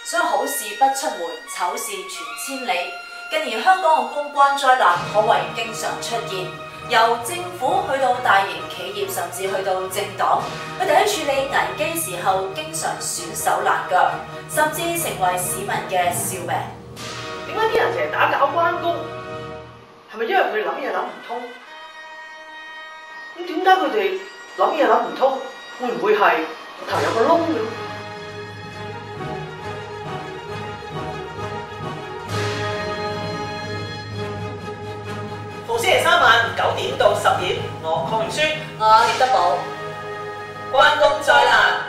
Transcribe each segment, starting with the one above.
所以好事不出門，醜事傳千里。近年香港嘅公關災難可謂經常出現，由政府去到大型企業，甚至去到政黨，佢哋喺處理危機時候經常損手爛腳，甚至成為市民嘅笑柄。 點解啲人成日打攪關公？係咪因為佢哋諗嘢諗唔通？咁點解佢哋諗嘢諗唔通？會唔會係頭有個窿嘅？逢星期三晚9點到10點，我鄺明書， 我葉德寶， 關公災難。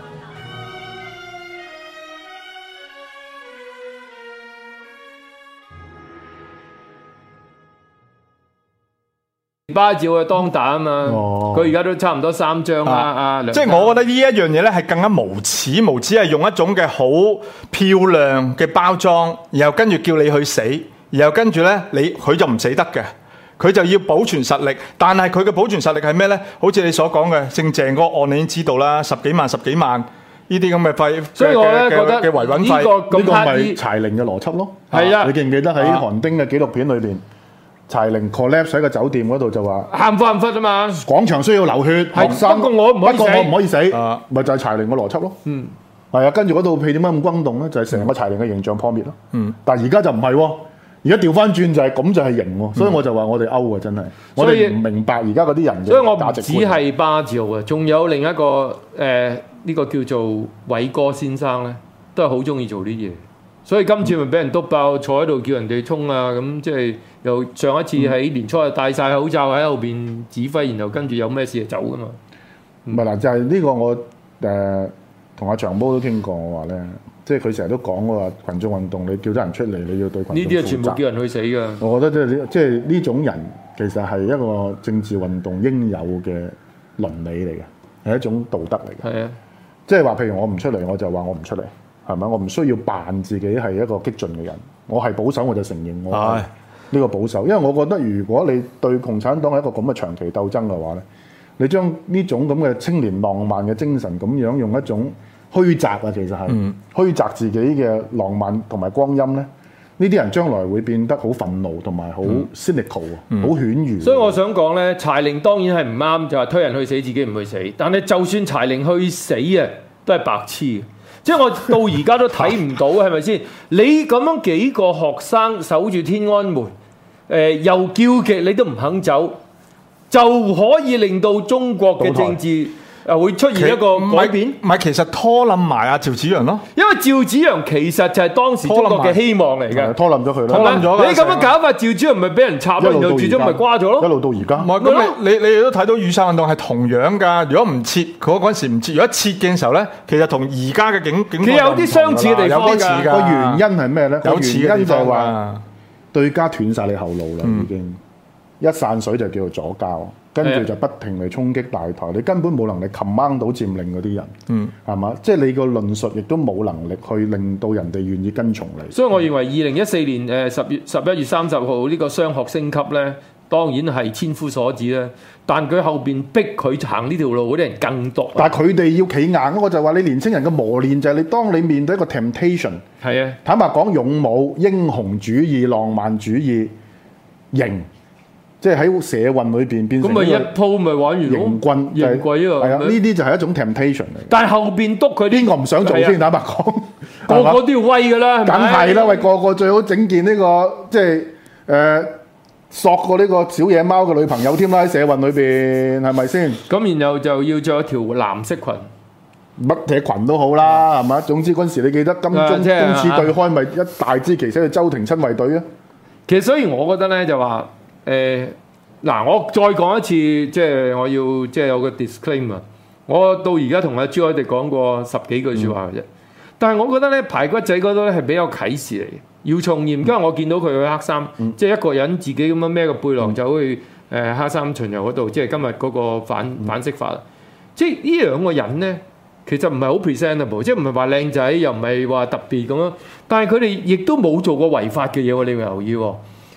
巴照嘅當打啊嘛，佢而家都差唔多3張啦， 即係我覺得呢一樣嘢咧係更加無恥，係用一種嘅好漂亮嘅包裝，然後跟住叫你去死，然後跟住咧佢就唔死得嘅，佢就要保存實力，但係佢嘅保存實力係咩咧？好似你所講嘅姓鄭嗰個案你已經知道啦，10幾萬呢啲咁嘅費， 所以我咧覺得嘅維穩費， 呢個咪柴玲嘅邏輯咯。 係啊， 你記唔記得喺韓丁嘅紀錄片裏邊？柴玲 collapse 喺個酒店嗰度就話喊忽啊嘛， 廣場需要流血，學生不過我唔可以死， 咪就係柴玲嘅邏輯咯。係啊，跟住嗰套戲點解咁轟動咧？就係成個柴玲嘅形象破滅咯。但係而家就唔係喎，而家調翻轉就係咁就係型喎，所以我就話我哋歐啊真係，我哋唔明白而家嗰啲人嘅價值觀。 所以我唔只係巴照啊，仲有另一個呢個叫做偉哥先生咧，都係好中意做啲嘢。所以今次咪俾人篤爆，坐喺度叫人哋衝啊！咁即係又上一次喺年初戴晒口罩喺後邊指揮，然後跟住有咩事就走噶嘛。 唔係嗱，就係呢個我同阿長毛都傾過，我話咧，即係佢成日都講話群眾運動，你叫得人出嚟，你要對群眾負責。 呢啲係全部叫人去死㗎。 我覺得即係呢種人其實係一個政治運動應有嘅倫理嚟嘅，係一種道德嚟嘅。 係啊， 即係話譬如我唔出嚟，我就話我唔出嚟。係咪？我唔需要扮自己係一個激進嘅人，我係保守我就承認我係呢個保守，因為我覺得如果你對共產黨係一個咁嘅長期鬥爭嘅話咧，你將呢種咁嘅青年浪漫嘅精神咁樣用一種虛擲啊，其實係虛擲自己嘅浪漫同埋光陰咧，呢啲人將來會變得好憤怒同埋好 cynical 好犬儒。 所以我想講咧，柴玲當然係唔啱，就係推人去死，自己唔去死。但係就算柴玲去死啊，都係白痴。即係我到而家都睇唔到，係咪先？你咁樣幾個學生守住天安門，又叫極你都唔肯走，就可以令到中國嘅政治會出現一個改變。 唔係，其實拖冧埋阿趙紫陽咯。 因為趙紫陽其實就係當時中國嘅希望嚟嘅， 拖冧咗佢啦。 拖冧咗。 你咁樣搞法，趙紫陽咪俾人插咯，然後最終咪瓜咗咯。 一路到而家。 唔係咁，你哋都睇到雨傘運動係同樣㗎。如果唔撤，嗰陣時唔撤，如果撤嘅時候咧，其實同而家嘅警佢有啲相似嘅地方㗎。 有啲似㗎。個原因係咩咧？ 有似原因就係話對家斷晒你後路啦，已經一散水就叫做左膠。跟住就不停嚟衝擊大台，你根本冇能力 command 到佔領嗰啲人，係嘛？即係你個論述亦都冇能力去令到人哋願意跟從你。 所以我認為2014年11月30號呢個雙學升級咧，當然係千夫所指啦。但佢後邊逼佢行呢條路嗰啲人更多。 但係佢哋要企硬，我就話你年青人嘅磨練就係你當你面對一個 temptation， 係啊， 坦白講勇武、英雄主義、浪漫主義、型。即係喺社運裏邊變成咁咪一鋪咪玩完咯， 型軍型鬼啊！ 係啊，呢啲就係一種 temptation 嚟。 但係後邊督佢邊個唔想做先？坦白講， 個個都要威㗎啦， 梗係啦！喂，個個最好整件呢個即係索過呢個小野貓嘅女朋友添啦，喺社運裏邊係咪先？ 咁然後就要着一條藍色裙， 乜嘢裙都好啦，係嘛？總之嗰陣時你記得金鐘公廁對開咪一大支旗寫住周庭親衛隊啊！ 其實所以我覺得咧就話。嗱，我再講一次，即係我要即係有個 disclaimer。我到而家同阿朱凱廸講過10幾句説話嘅啫。但係我覺得咧，排骨仔嗰度咧係比較啟示嚟嘅。姚松炎，今日我見到佢去黑衫，即係一個人自己咁樣孭個背囊走去黑衫巡遊嗰度，即係今日嗰個反釋法。即係呢兩個人咧，其實唔係好 presentable，即係唔係話靚仔，又唔係話特別咁樣。但係佢哋亦都冇做過違法嘅嘢喎，你要留意喎。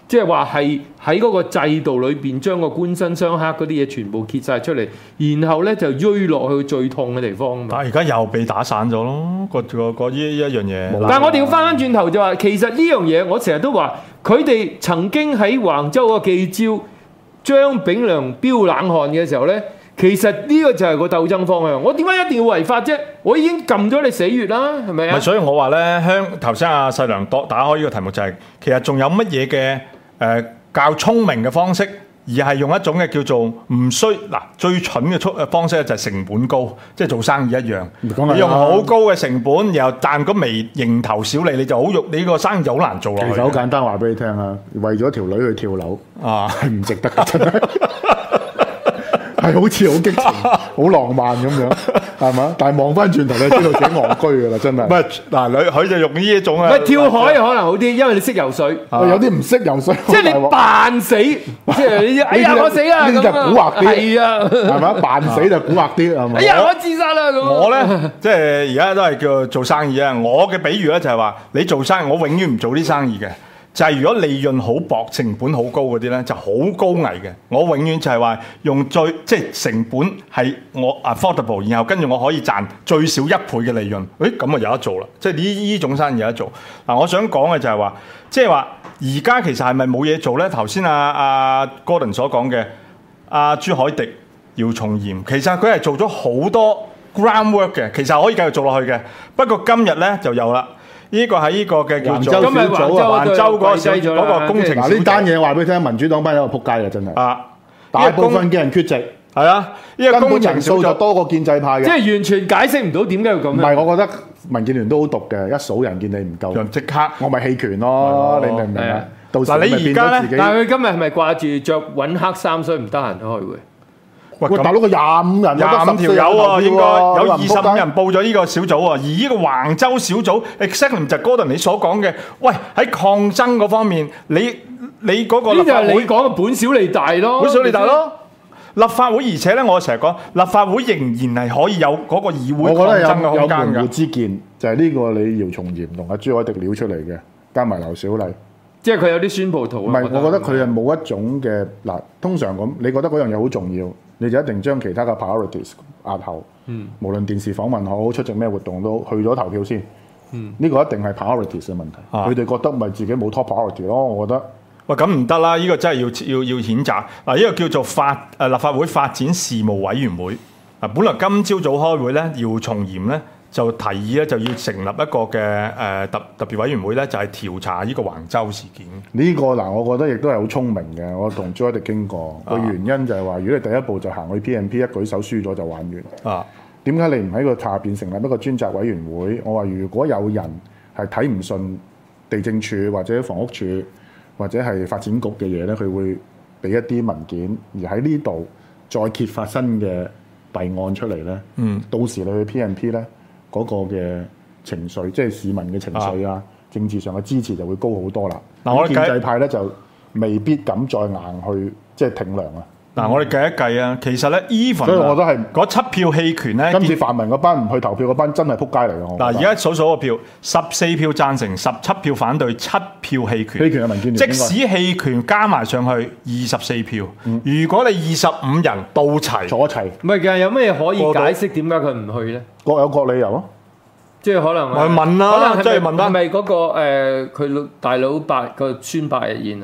即係話係喺嗰個制度裏邊將個官身相克嗰啲嘢全部揭晒出嚟，然後咧就追落去最痛嘅地方啊嘛。 但係而家又被打散咗咯，個呢一樣嘢。 但係我哋要翻轉頭就話，其實呢樣嘢我成日都話，佢哋曾經喺橫州個記招張炳良飆冷汗嘅時候咧，其實呢個就係個鬥爭方向。我點解一定要違法啫？我已經撳咗你死穴啦，係咪啊？ 所以我話咧，頭先阿細良打開呢個題目就係、其實仲有乜嘢嘅較聰明嘅方式，而係用一種嘅叫做唔需最蠢嘅方式咧，就係成本高，即係做生意一樣。你用好高嘅成本，然後賺個微蠅頭小利，你就好你個生意就好難做落去。 其實好簡單，話俾你聽啊，為咗條女去跳樓啊，係唔值得嘅，真係。係好似好激情、好浪漫咁樣，係嘛？但係望翻轉頭，你知道自己戇居㗎啦，真係。唔係嗱，佢就用呢一種啊。 唔係跳海可能好啲，因為你識游水。 有啲唔識游水， 即係你扮死，即係你哎呀我死啦呢啲就咁蠱惑啲， 係啊， 係嘛？扮死就蠱惑啲，係嘛？ 哎呀我自殺啦咁。 我咧即係而家都係叫做生意啊！我嘅比喻咧就係話，你做生意，我永遠唔做啲生意嘅。就係如果利潤好薄、成本好高嗰啲咧，就好高危嘅。我永遠就係話用即係成本係我 affordable， 然後跟住我可以賺最少1倍嘅利潤。咁啊有得做啦！即係呢種生意有得做。我想講嘅就係話，即係話而家其實係咪冇嘢做咧？頭先阿 Gordon 所講嘅朱凱廸、姚松炎，其實佢係做咗好多 groundwork 嘅，其實可以繼續做落去嘅。不過今日咧就有啦。呢個係呢個嘅叫做今日橫州嗰個工程。 呢單嘢話俾你聽，民主黨班友係撲街嘅，真係。大部分嘅人缺席。 係啊，呢個工程人數就多過建制派嘅。 即係完全解釋唔到點解要咁。 唔係，我覺得民建聯都好毒嘅，一數人見你唔夠， 即刻我咪棄權咯。你明唔明啊？到時你而家咧， 但係佢今日係咪掛住着揾黑衫，所以唔得閒去開會？ 喂，大佬，個25人 ，25條友喎，應該有25人報咗呢個小組喎。而呢個橫州小組 exactly 就係 Gordon 你所講嘅，喂喺抗爭嗰方面，你嗰個立法會呢就係你講嘅本小利大咯， 本小利大咯。立法會，而且咧，我成日講立法會仍然係可以有嗰個議會抗爭嘅空間㗎。 我覺得有門戶之見，就係呢個你姚松炎同阿朱凱廸撩出嚟嘅，加埋劉小麗。 即係佢有啲宣葡萄。 唔係，我覺得佢係冇一種嘅通常咁，你覺得嗰樣嘢好重要，你就一定將其他嘅 priorities 壓後。無論電視訪問好，出席咩活動都去咗投票先。呢個一定係 priorities 嘅問題。佢哋覺得咪自己冇 top priority 咯，我覺得。 喂，咁唔得啦！呢個真係要譴責。嗱，呢個叫做立法會發展事務委員會。本來今朝早開會咧，姚松炎咧就提議咧就要成立一個嘅特別委員會咧，就係調查呢個橫州事件。 呢個我覺得亦都係好聰明嘅。我同朱凱廸傾過，個原因就係話，如果你第一步就行去 PNP 一舉手輸咗就玩完。點解你唔喺個下邊成立一個專責委員會？我話如果有人係睇唔順地政處或者房屋處或者係發展局嘅嘢咧，佢會俾一啲文件，而喺呢度再揭發新嘅弊案出嚟咧。到時你去 PNP 咧，嗰個嘅情緒，即係市民嘅情緒啊，政治上嘅支持就會高好多啦。我建制派咧就未必敢再硬去即係挺梁啊。 我哋計一計啊，其實咧 even 所以我覺得係嗰7票棄權咧， 今次泛民嗰班唔去投票嗰班真係撲街嚟嘅。 而家數個票，14票贊成，17票反對，7票棄權。 棄權嘅民建聯， 即使棄權加埋上去24票，如果你25人到齊坐齊， 唔係㗎，有咩可以解釋點解佢唔去咧？ 各有各理由咯。 即係可能我問啦，可能即係問啦， 係咪嗰個佢大佬個孫百日宴啊？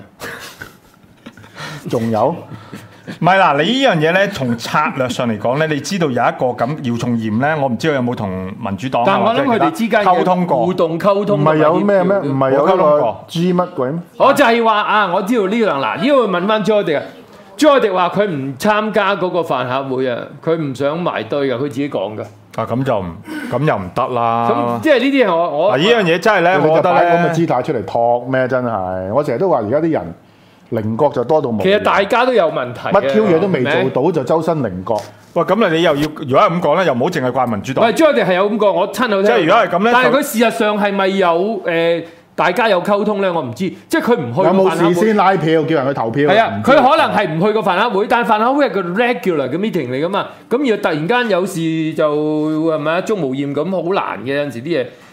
仲有？ 唔係嗱，你呢樣嘢咧，從策略上嚟講咧，你知道有一個咁姚松炎咧，我唔知道有冇同民主黨但我諗佢哋之間溝通過互動溝通， 唔係有咩？唔係有一個 G 乜鬼咩？ 我就係話我知道呢個嗱，呢個問翻朱凱廸啊。朱凱廸話佢唔參加嗰個飯盒會啊，佢唔想埋堆㗎，佢自己講㗎。 咁又唔得啦。 咁即係呢啲係我呢樣嘢真係咧，我覺得咧咁嘅姿態出嚟托咩？真係，我成日都話而家啲人。稜角就多到冇。 其實大家都有問題。 乜 Q 嘢都未做到就周身稜角。 喂，咁你又要如果係咁講咧，又唔好淨係怪民主黨。 唔係，朱凱廸係有咁講，我親口聽。 即係如果係咁咧， 但係佢事實上係咪有大家有溝通咧？我唔知。即係佢唔去。 有冇事先拉票叫人去投票？ 係啊，佢可能係唔去個飯盒會，但係飯盒會係個 regular 嘅 meeting 嚟噶嘛。咁要突然間有事就係咪啊？鍾無艷咁好難嘅，有陣時啲嘢。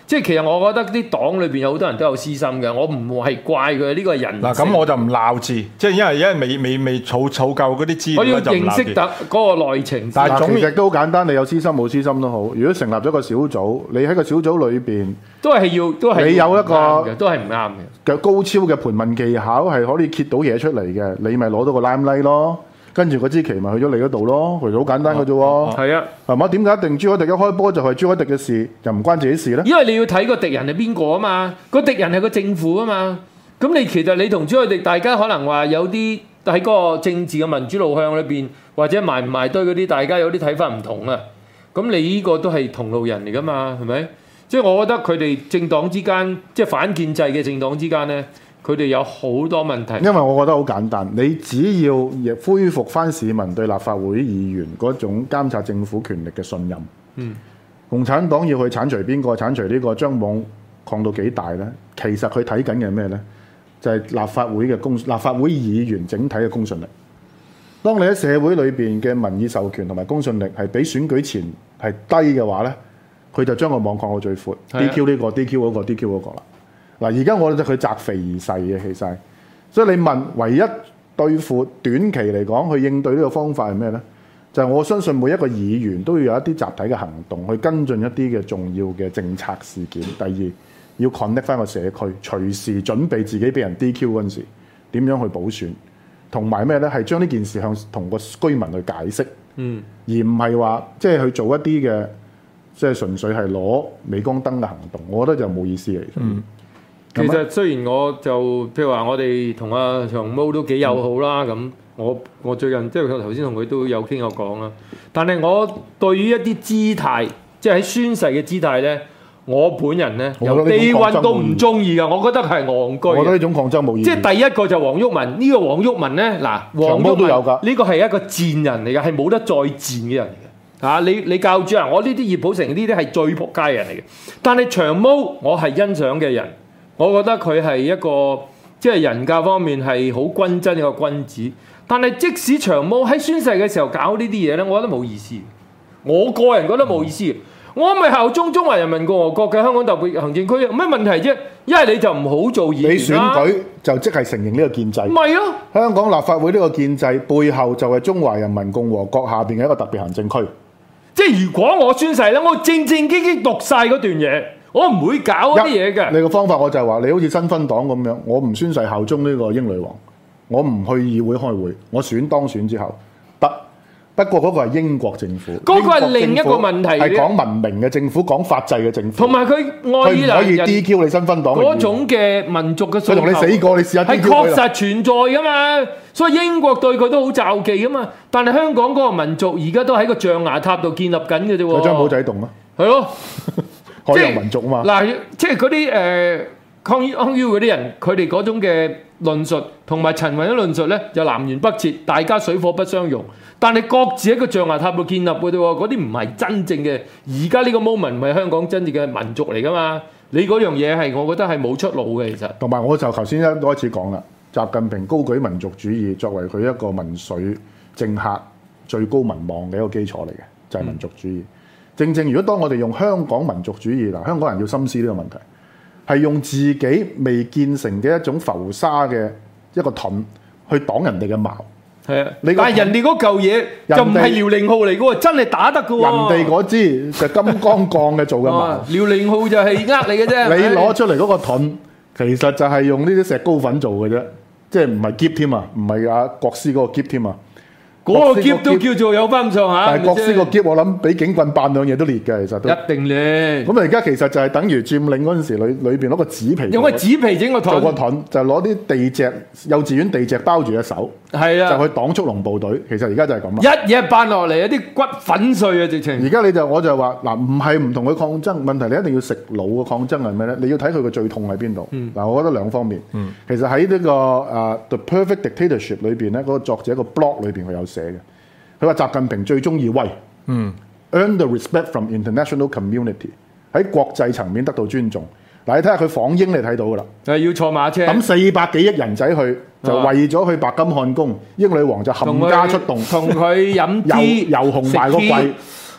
即係其實我覺得啲黨裏邊有好多人都有私心嘅，我唔係怪佢，呢個係人性。 嗱咁我就唔鬧字，即係因為未儲夠嗰啲資料， 我要就唔鬧字認識得嗰個內情。 但係總其實都好簡單，你有私心冇私心都好。如果成立咗個小組，你喺個小組裏邊都係你有一個都係唔啱嘅。 嘅高超嘅盤問技巧，係可以揭到嘢出嚟嘅，你咪攞到個 limelight 咯。跟住嗰支旗咪去咗你嗰度咯，其實好簡單嘅啫喎。 係啊， 係嘛？點解一定朱凱廸一開波就係朱凱廸嘅事，又唔關自己事咧？ 因為你要睇個敵人係邊個啊嘛，個敵人係個政府啊嘛。咁你其實你同朱凱廸大家可能話有啲喺嗰個政治嘅民主路向裏邊，或者埋唔埋堆嗰啲，大家有啲睇法唔同啊。咁你呢個都係同路人嚟噶嘛，係咪？即係我覺得佢哋政黨之間，即係反建制嘅政黨之間咧，佢哋有好多問題。 因為我覺得好簡單，你只要恢復翻市民對立法會議員嗰種監察政府權力嘅信任，共產黨要去剷除邊個，剷除呢個，將網擴到幾大呢？其實佢睇緊嘅咩呢？就係立法會議員整體嘅公信力。當你喺社會裏邊嘅民意授權同埋公信力係比選舉前係低嘅話呢，佢就將個網擴到最闊，DQ 呢個，DQ 嗰個，DQ 嗰個啦。嗱，而家我覺得佢擇肥而噬嘅，其實，所以你問唯一對付短期嚟講去應對呢個方法係咩呢？就係我相信每一個議員都要有一啲集體嘅行動去跟進一啲嘅重要嘅政策事件。第二，要 connect 翻個社區，隨時準備自己俾人 DQ 嗰陣時點樣去補選，同埋咩呢？係將呢件事同個居民去解釋，而唔係話即係去做一啲嘅即係純粹係攞鎂光燈嘅行動，我覺得就冇意思嚟。 其實雖然我就譬如話我哋同阿長毛都幾友好啦，咁、我最近即係頭先同佢都有傾過講啦。但係我對於一啲姿態，即係喺宣誓嘅姿態咧，我本人咧由地運都唔中意噶，我覺得係戇居。 我覺得呢種抗爭冇意義。 即係第一個就黃毓民，呢、個黃毓民咧，嗱，黃毓民呢個係一個賤人嚟嘅，係冇得再賤嘅人嚟嘅。啊，你教主啊，我呢啲葉寶成呢啲係最仆街嘅人嚟嘅。但係長毛，我係欣賞嘅人。我覺得佢係一個即係人格方面係好均真一個君子，但係即使長毛喺宣誓嘅時候搞呢啲嘢咧，我覺得冇意思。我個人覺得冇意思。我咪效忠中華人民共和國嘅香港特別行政區，有咩問題啫？一係你就唔好做議員啦。 你選舉就即係承認呢個建制。 唔係咯， 香港立法會呢個建制背後就係中華人民共和國下邊嘅一個特別行政區。 即係如果我宣誓咧，我正正經經讀晒嗰段嘢。我唔會搞嗰啲嘢嘅。 你個方法我就係話，你好似新芬黨咁樣，我唔宣誓效忠呢個英女王，我唔去議會開會，我當選之後得。不過嗰個係英國政府， 嗰個係另一個問題， 係講文明嘅政府，講法治嘅政府。 同埋佢愛爾蘭人可以 DQ 你新芬黨嗰種嘅民族嘅訴求， 佢同你死過，你試下 DQ 佢啦。 係確實存在噶嘛，所以英國對佢都好罩忌噶嘛。但係香港嗰個民族而家都喺個象牙塔度建立緊嘅啫喎。 有張簿仔洞啊？ 係咯。 海洋民族啊嘛， 嗱，即係嗰啲抗 U 嗰啲人，佢哋嗰種嘅論述同埋陳雲嘅論述咧，就南轅北轍，大家水火不相容。但係各自喺個象牙塔度建立嘅啫喎，嗰啲唔係真正嘅。而家呢個 moment 唔係香港真正嘅民族嚟噶嘛？你嗰樣嘢係我覺得係冇出路嘅，其實。 同埋我就頭先一開始講啦，習近平高舉民族主義作為佢一個民粹政客最高民望嘅一個基礎嚟嘅，就係民族主義。正正如果當我哋用香港民族主義嗱，香港人要深思呢個問題，係用自己未建成嘅一種浮沙嘅一個盾去擋人哋嘅矛。 係啊，但係人哋嗰嚿嘢就唔係遼寧號嚟嘅喎，真係打得嘅喎。 人哋嗰支就金剛鋼嘅做嘅矛， 遼寧號就係呃你嘅啫。 你攞出嚟嗰個盾，其實就係用呢啲石膏粉做嘅啫，即係唔係篋添啊，唔係阿國師嗰個篋添啊。 嗰個篋都叫做有翻咁上下， 但係國師個篋我諗俾警棍扮兩嘢都裂嘅，其實都一定裂。 咁而家其實就係等於佔領嗰陣時，裏邊攞個紙皮， 用個紙皮整個盾， 做個盾就攞啲地蓆、幼稚園地蓆包住隻手， 係啊， 就去擋速龍部隊。其實而家就係咁啦， 一嘢扮落嚟，有啲骨粉碎啊！直情。 而家我就話嗱，唔係唔同佢抗爭，問題你一定要食腦嘅抗爭係咩咧？你要睇佢嘅最痛喺邊度。嗱，我覺得兩方面。其實喺呢個The Perfect Dictatorship 裏邊咧，嗰個作者一個 blog 裏邊佢有寫嘅。佢話習近平最中意威，earn the respect from international community， 喺國際層面得到尊重。嗱，你睇下佢訪英，你睇到噶啦， 係要坐馬車， 抌400幾億人仔去，就為咗去白金漢宮，英女王就冚家出動， 同佢飲油紅埋個櫃，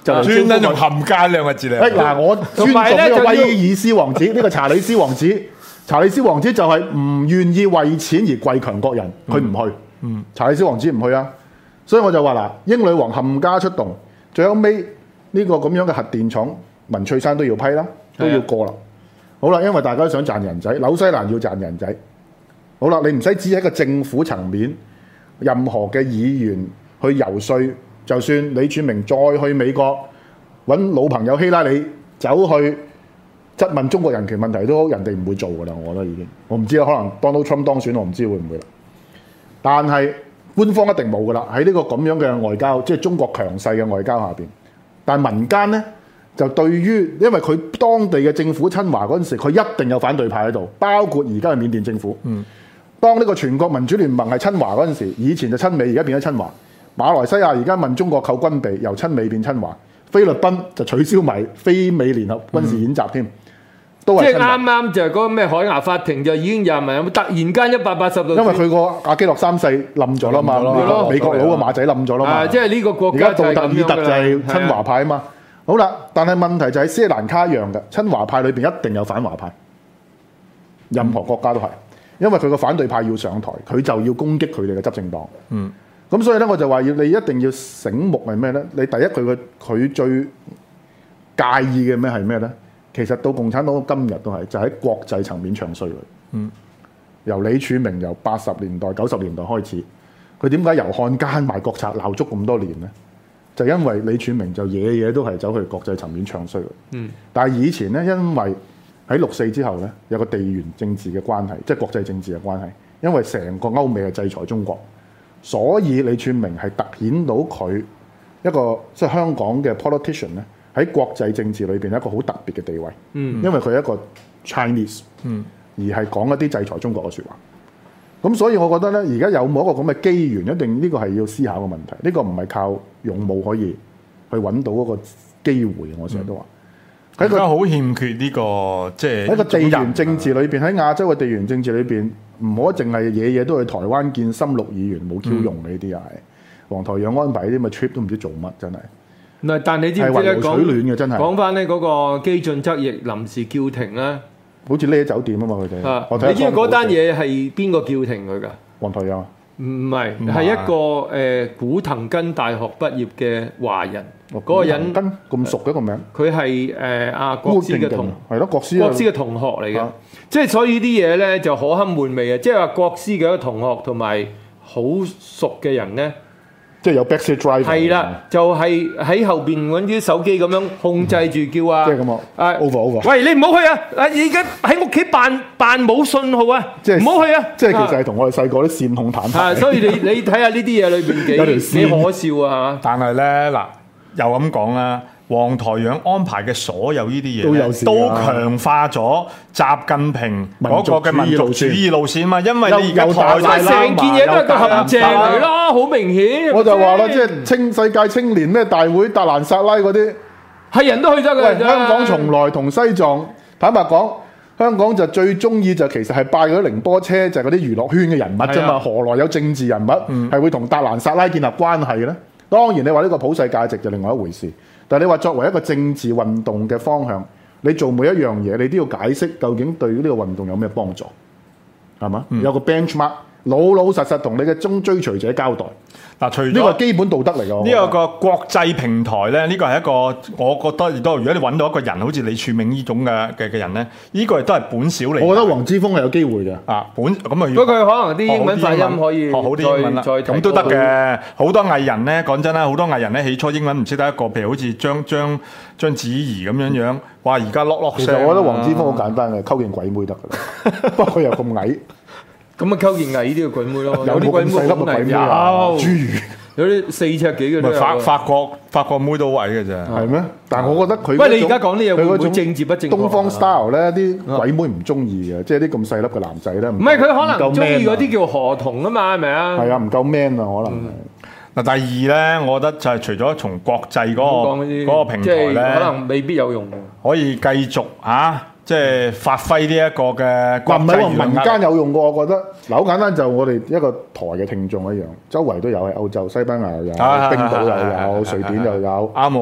就嚟專登用冚家兩個字嚟。 嗱，我尊重呢個威爾斯王子，呢個查理斯王子。查理斯王子就係唔願意為錢而跪強國人，佢唔去。查理斯王子唔去啊，所以我就話嗱，英女王冚家出動，最後尾呢個咁樣嘅核電廠，文翠珊都要批啦，都要過啦。好啦，因為大家都想賺人仔，紐西蘭要賺人仔。好啦，你唔使只喺個政府層面，任何嘅議員去游說，就算李柱銘再去美國揾老朋友希拉里走去質問中國人權問題都好，人哋唔會做噶啦，我覺得已經。我唔知啦，可能 Donald Trump 當選，我唔知會唔會啦。但係官方一定冇噶啦，喺呢個咁樣嘅外交，即係中國強勢嘅外交下邊。但係民間呢，就對於，因為佢當地嘅政府親華嗰陣時，佢一定有反對派喺度，包括而家嘅緬甸政府。當呢個全國民主聯盟係親華嗰陣時，以前就親美，而家變咗親華。馬來西亞而家問中國購軍備，由親美變親華。菲律賓就取消埋非美聯合軍事演習添。都即係啱就係嗰個咩海牙法庭就已經有埋，突然間180度。 因為佢個阿基諾三世冧咗啦嘛，美國佬個馬仔冧咗啦嘛。 即係呢個國家而家杜特爾特就係親華派啊嘛。好啦，但係問題就係斯里蘭卡一樣嘅，親華派裏邊一定有反華派，任何國家都係，因為佢個反對派要上台，佢就要攻擊佢哋嘅執政黨。咁所以咧，我就話你一定要醒目係咩咧？你第一佢最介意嘅咩係咩咧？其實到共產黨今日都係，就喺國際層面唱衰佢。由李柱銘由80年代、90年代開始，佢點解由漢奸賣國賊鬧足咁多年呢？就因為李柱銘就嘢都係走去國際層面唱衰佢。但係以前呢，因為喺6·4之後呢，有個地緣政治嘅關係，即係國際政治嘅關係，因為成個歐美係制裁中國，所以李柱銘係凸顯到佢一個即係香港嘅 politician 呢。喺國際政治裏邊一個好特別嘅地位，因為佢係一個 Chinese，而係講一啲制裁中國嘅説話。咁所以我覺得咧，而家有冇一個咁嘅機緣，一定呢個係要思考嘅問題。呢個唔係靠勇武可以去揾到嗰個機會。我成日都話， 喺個好欠缺呢個即係喺個地緣政治裏邊，喺亞洲嘅地緣政治裏邊，唔可以淨係嘢都去台灣見深綠議員冇 Q 用嘅呢啲又係黃台仰安排啲咁嘅 trip 都唔知做乜，真係。 但你知唔知咧？講翻呢嗰個基進側翼臨時叫停咧， 好似呢啲酒店啊嘛，佢哋。 你知唔知嗰單嘢係邊個叫停佢㗎？ 黃台仰唔係，係一個古騰根大學畢業嘅華人。嗰個人咁熟嘅個名。 佢係阿國師嘅同係咯，國師嘅同學嚟嘅。即係所以啲嘢咧就可堪玩味啊！即係話國師嘅一個同學同埋好熟嘅人咧。 即係有 backseat driver 係啦，就係喺後邊揾啲手機咁樣控制住叫啊！ 即係咁啊！over。 喂，你唔好去啊！而家喺屋企扮冇信號啊！即係唔好去啊！ 即係其實係同我哋細個啲線控坦克。 所以你睇下呢啲嘢裏邊幾可笑啊！ 但係咧嗱，又咁講啦。黃台仰安排嘅所有呢啲嘢都強化咗習近平嗰個嘅民族主義路線嘛，因為你而家成件嘢都係個陷阱嚟啦，好明顯。 我就話啦，即係世界青年咩大會達蘭薩拉嗰啲係人都去得嘅。 香港從來同西藏坦白講，香港就最中意就其實係拜嗰啲寧波車，就係嗰啲娛樂圈嘅人物啫嘛。何來有政治人物係會同達蘭薩拉建立關係嘅咧？當然你話呢個普世價值就另外一回事。但係你話作為一個政治運動嘅方向，你做每一樣嘢，你都要解釋究竟對呢個運動有咩幫助，係嘛？有個 benchmark，老實實同你嘅追隨者交代。嗱，除咗呢個基本道德嚟㗎。 呢個國際平台咧，呢個係一個我覺得亦都，如果你揾到一個人好似李柱銘呢種嘅人咧，呢個亦都係本小利。 我覺得黃之鋒係有機會嘅。 咁啊， 不過佢可能啲英文發音可以學好啲英文啦，咁都得嘅。好多藝人咧，講真啦，好多藝人咧起初英文唔識得一個，譬如好似章子怡咁樣，哇！而家落聲。 其實我覺得黃之鋒好簡單嘅，溝件鬼妹得㗎啦。不過佢又咁矮。 咁啊，溝件矮啲嘅鬼妹咯， 有啲鬼妹好矮，有侏儒， 有啲4尺幾嘅都有。 法國妹都矮嘅啫， 係咩？但係我覺得佢喂，你而家講啲嘢會唔會政治不正確？ 東方 style 咧，啲鬼妹唔中意嘅，即係啲咁細粒嘅男仔咧。唔係佢可能中意嗰啲叫河童啊嘛，係咪啊？ 係啊，唔夠 man 啊，可能。 嗱，第二咧，我覺得就係除咗從國際嗰個平台咧， 可能未必有用， 可以繼續即係發揮呢一個嘅國際輿論。 民間有用過，我覺得嗱，好簡單，就我哋一個台嘅聽眾一樣，周圍都有喺歐洲、西班牙又有，冰島又有，瑞典又有， 啱喎。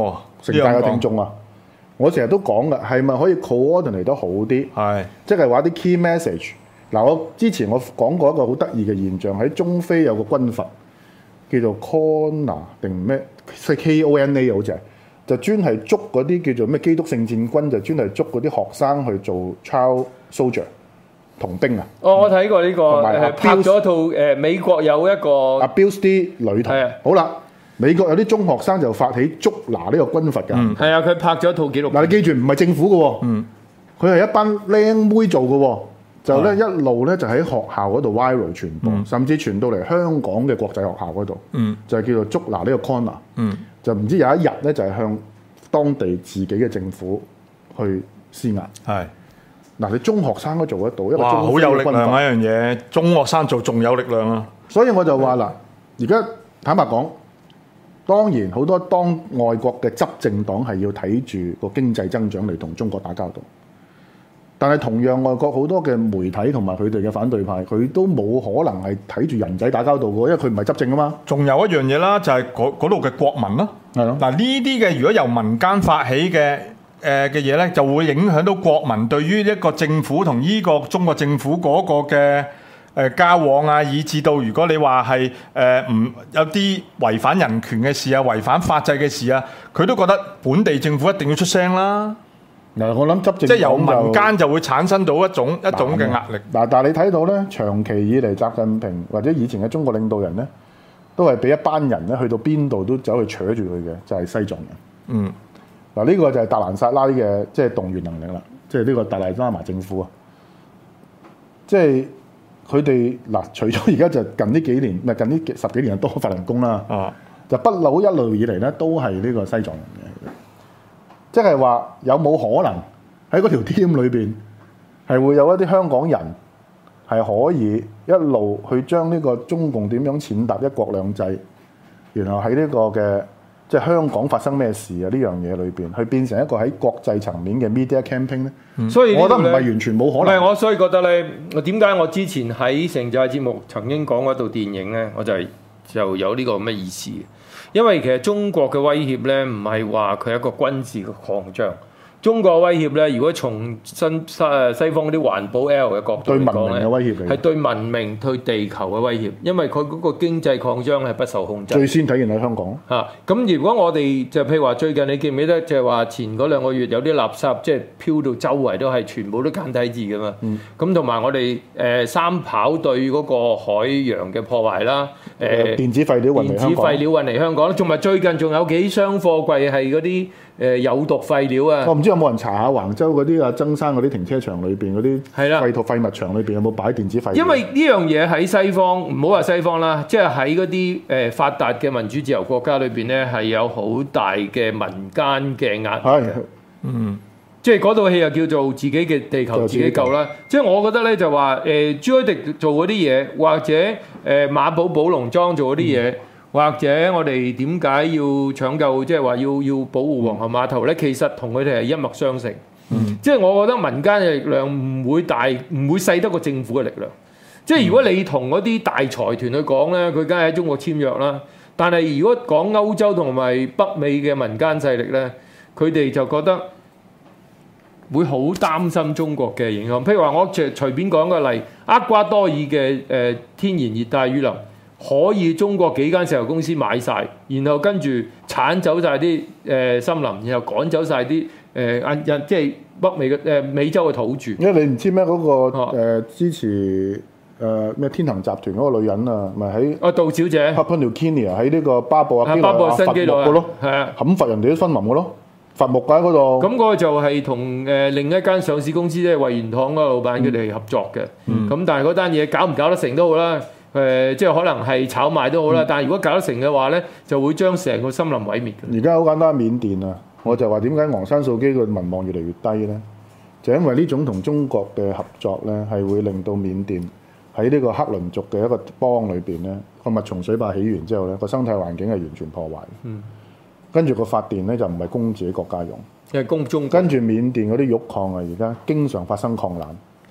成屆嘅聽眾啊，我成日都講嘅，係咪可以 coordinate 得好啲？ 係， 即係話啲 key message。嗱，我之前我講過一個好得意嘅現象，喺中非有個軍閥叫做 Kona 定咩，即係 KONA 好似係，就專係捉嗰啲叫做咩基督聖戰軍，就專係捉嗰啲學生去做 child soldier 童兵啊。 我睇過呢個埋拍咗套美國有一個 abuse 啲女童。好啦，美國有啲中學生就發起捉拿呢個軍閥㗎。 係啊，佢拍咗一套紀錄片。 嗱，你記住唔係政府嘅喎，佢係一班靚妹做嘅喎。就咧一路咧就喺學校嗰度 viral 傳播，甚至傳到嚟香港嘅國際學校嗰度，就係叫做捉拿呢個 corner，就唔知有一日咧就係向當地自己嘅政府去施壓。 係嗱，你中學生都做得到，一個哇，好有力量啊！一樣嘢，中學生做仲有力量啊！ 所以我就話啦，而家坦白講，當然好多外國嘅執政黨係要睇住個經濟增長嚟同中國打交道。但係同樣外國好多嘅媒體同埋佢哋嘅反對派，佢都冇可能係睇住人仔打交道嘅，因為佢唔係執政啊嘛。 仲有一樣嘢啦，就係嗰度嘅國民啦。 係咯。 嗱，呢啲嘅如果由民間發起嘅嘢咧，就會影響到國民對於一個政府同呢個中國政府嗰個嘅交往啊，以至到如果你話係唔有啲違反人權嘅事啊、違反法制嘅事啊，佢都覺得本地政府一定要出聲啦。 嗱，我諗執政即係由民間就會產生到一種嘅壓力。 嗱，但係你睇到咧，長期以嚟習近平或者以前嘅中國領導人咧，都係俾一班人咧去到邊度都走去扯住佢嘅，就係西藏人。嗱，呢個就係達蘭薩拉嘅即係動員能力啦，即係呢個達賴喇嘛政府啊，即係佢哋嗱，除咗而家就近呢幾年，唔係近呢10幾年多法輪功啦，就不嬲一路以嚟咧都係呢個西藏人嘅。即係話有冇可能喺嗰條 team 裏邊係會有一啲香港人係可以一路去將呢個中共點樣踐踏一國兩制，然後喺呢個嘅即係香港發生咩事啊呢樣嘢裏邊，去變成一個喺國際層面嘅 media campaign 咧？ 所以我覺得唔係完全冇可能。 我所以覺得咧，點解我之前喺城寨節目曾經講嗰套電影咧，我就有呢個咁嘅意思。因為其實中國嘅威脅咧，唔係話佢係一個軍事嘅擴張。中國威脅咧，如果從西方嗰啲環保 L 嘅角度嚟講咧，係對文明、對地球嘅威脅，因為佢嗰個經濟擴張係不受控制。 最先體現喺香港嚇。咁如果我哋就譬如話最近你記唔記得，就係話前嗰2個月有啲垃圾即係飄到周圍都係全部都簡體字噶嘛。咁同埋我哋三跑對嗰個海洋嘅破壞啦。 電子廢料運嚟香港， 仲埋最近仲有幾箱貨櫃係嗰啲有毒廢料啊！ 我唔知有冇人查下橫州嗰啲曾生嗰啲停車場裏邊嗰啲廢物場裏邊有冇擺電子廢料？ 因為呢樣嘢喺西方，唔好話西方啦，即係喺嗰啲發達嘅民主自由國家裏邊咧，係有好大嘅民間嘅壓力嘅。即係嗰套戲又叫做自己嘅地球自己救啦。即係我覺得咧就話朱凱廸做嗰啲嘢，或者馬寶寶龍莊做嗰啲嘢。或者我哋點解要搶救，即係話要保護皇后碼頭咧？其實同佢哋係一脈相承。即係我覺得民間嘅力量唔會細得過政府嘅力量。即係如果你同嗰啲大財團去講咧，佢梗係喺中國簽約啦。但係如果講歐洲同埋北美嘅民間勢力咧，佢哋就覺得會好擔心中國嘅影響。譬如話，我隨便講個例，厄瓜多爾嘅天然熱帶雨林。可以中國幾間石油公司買晒，然後跟住剷走晒啲森林，然後趕走晒啲即係北美嘅美洲嘅土著。 因為你唔知咩嗰個支持咩天恒集團嗰個女人啊，咪喺杜小姐 Papua New Guinea 喺呢個巴布亞新幾內亞嘅咯， 係啊， 砍伐人哋啲森林嘅咯，伐木㗎喺嗰度。 咁嗰個就係同另一間上市公司即係惠元堂嗰個老闆佢哋合作嘅。咁但係嗰單嘢搞唔搞得成都好啦。即係可能係炒賣都好啦，但係如果搞得成嘅話咧，就會將成個森林毀滅嘅。 而家好簡單，緬甸啊，我就話點解昂山素姬嘅民望越嚟越低咧？就因為呢種同中國嘅合作咧，係會令到緬甸喺呢個克倫族嘅一個邦裏邊咧，個密松水壩起完之後咧，個生態環境係完全破壞。跟住個發電咧就唔係供自己國家用， 係供中。 跟住緬甸嗰啲玉礦啊，而家經常發生礦難。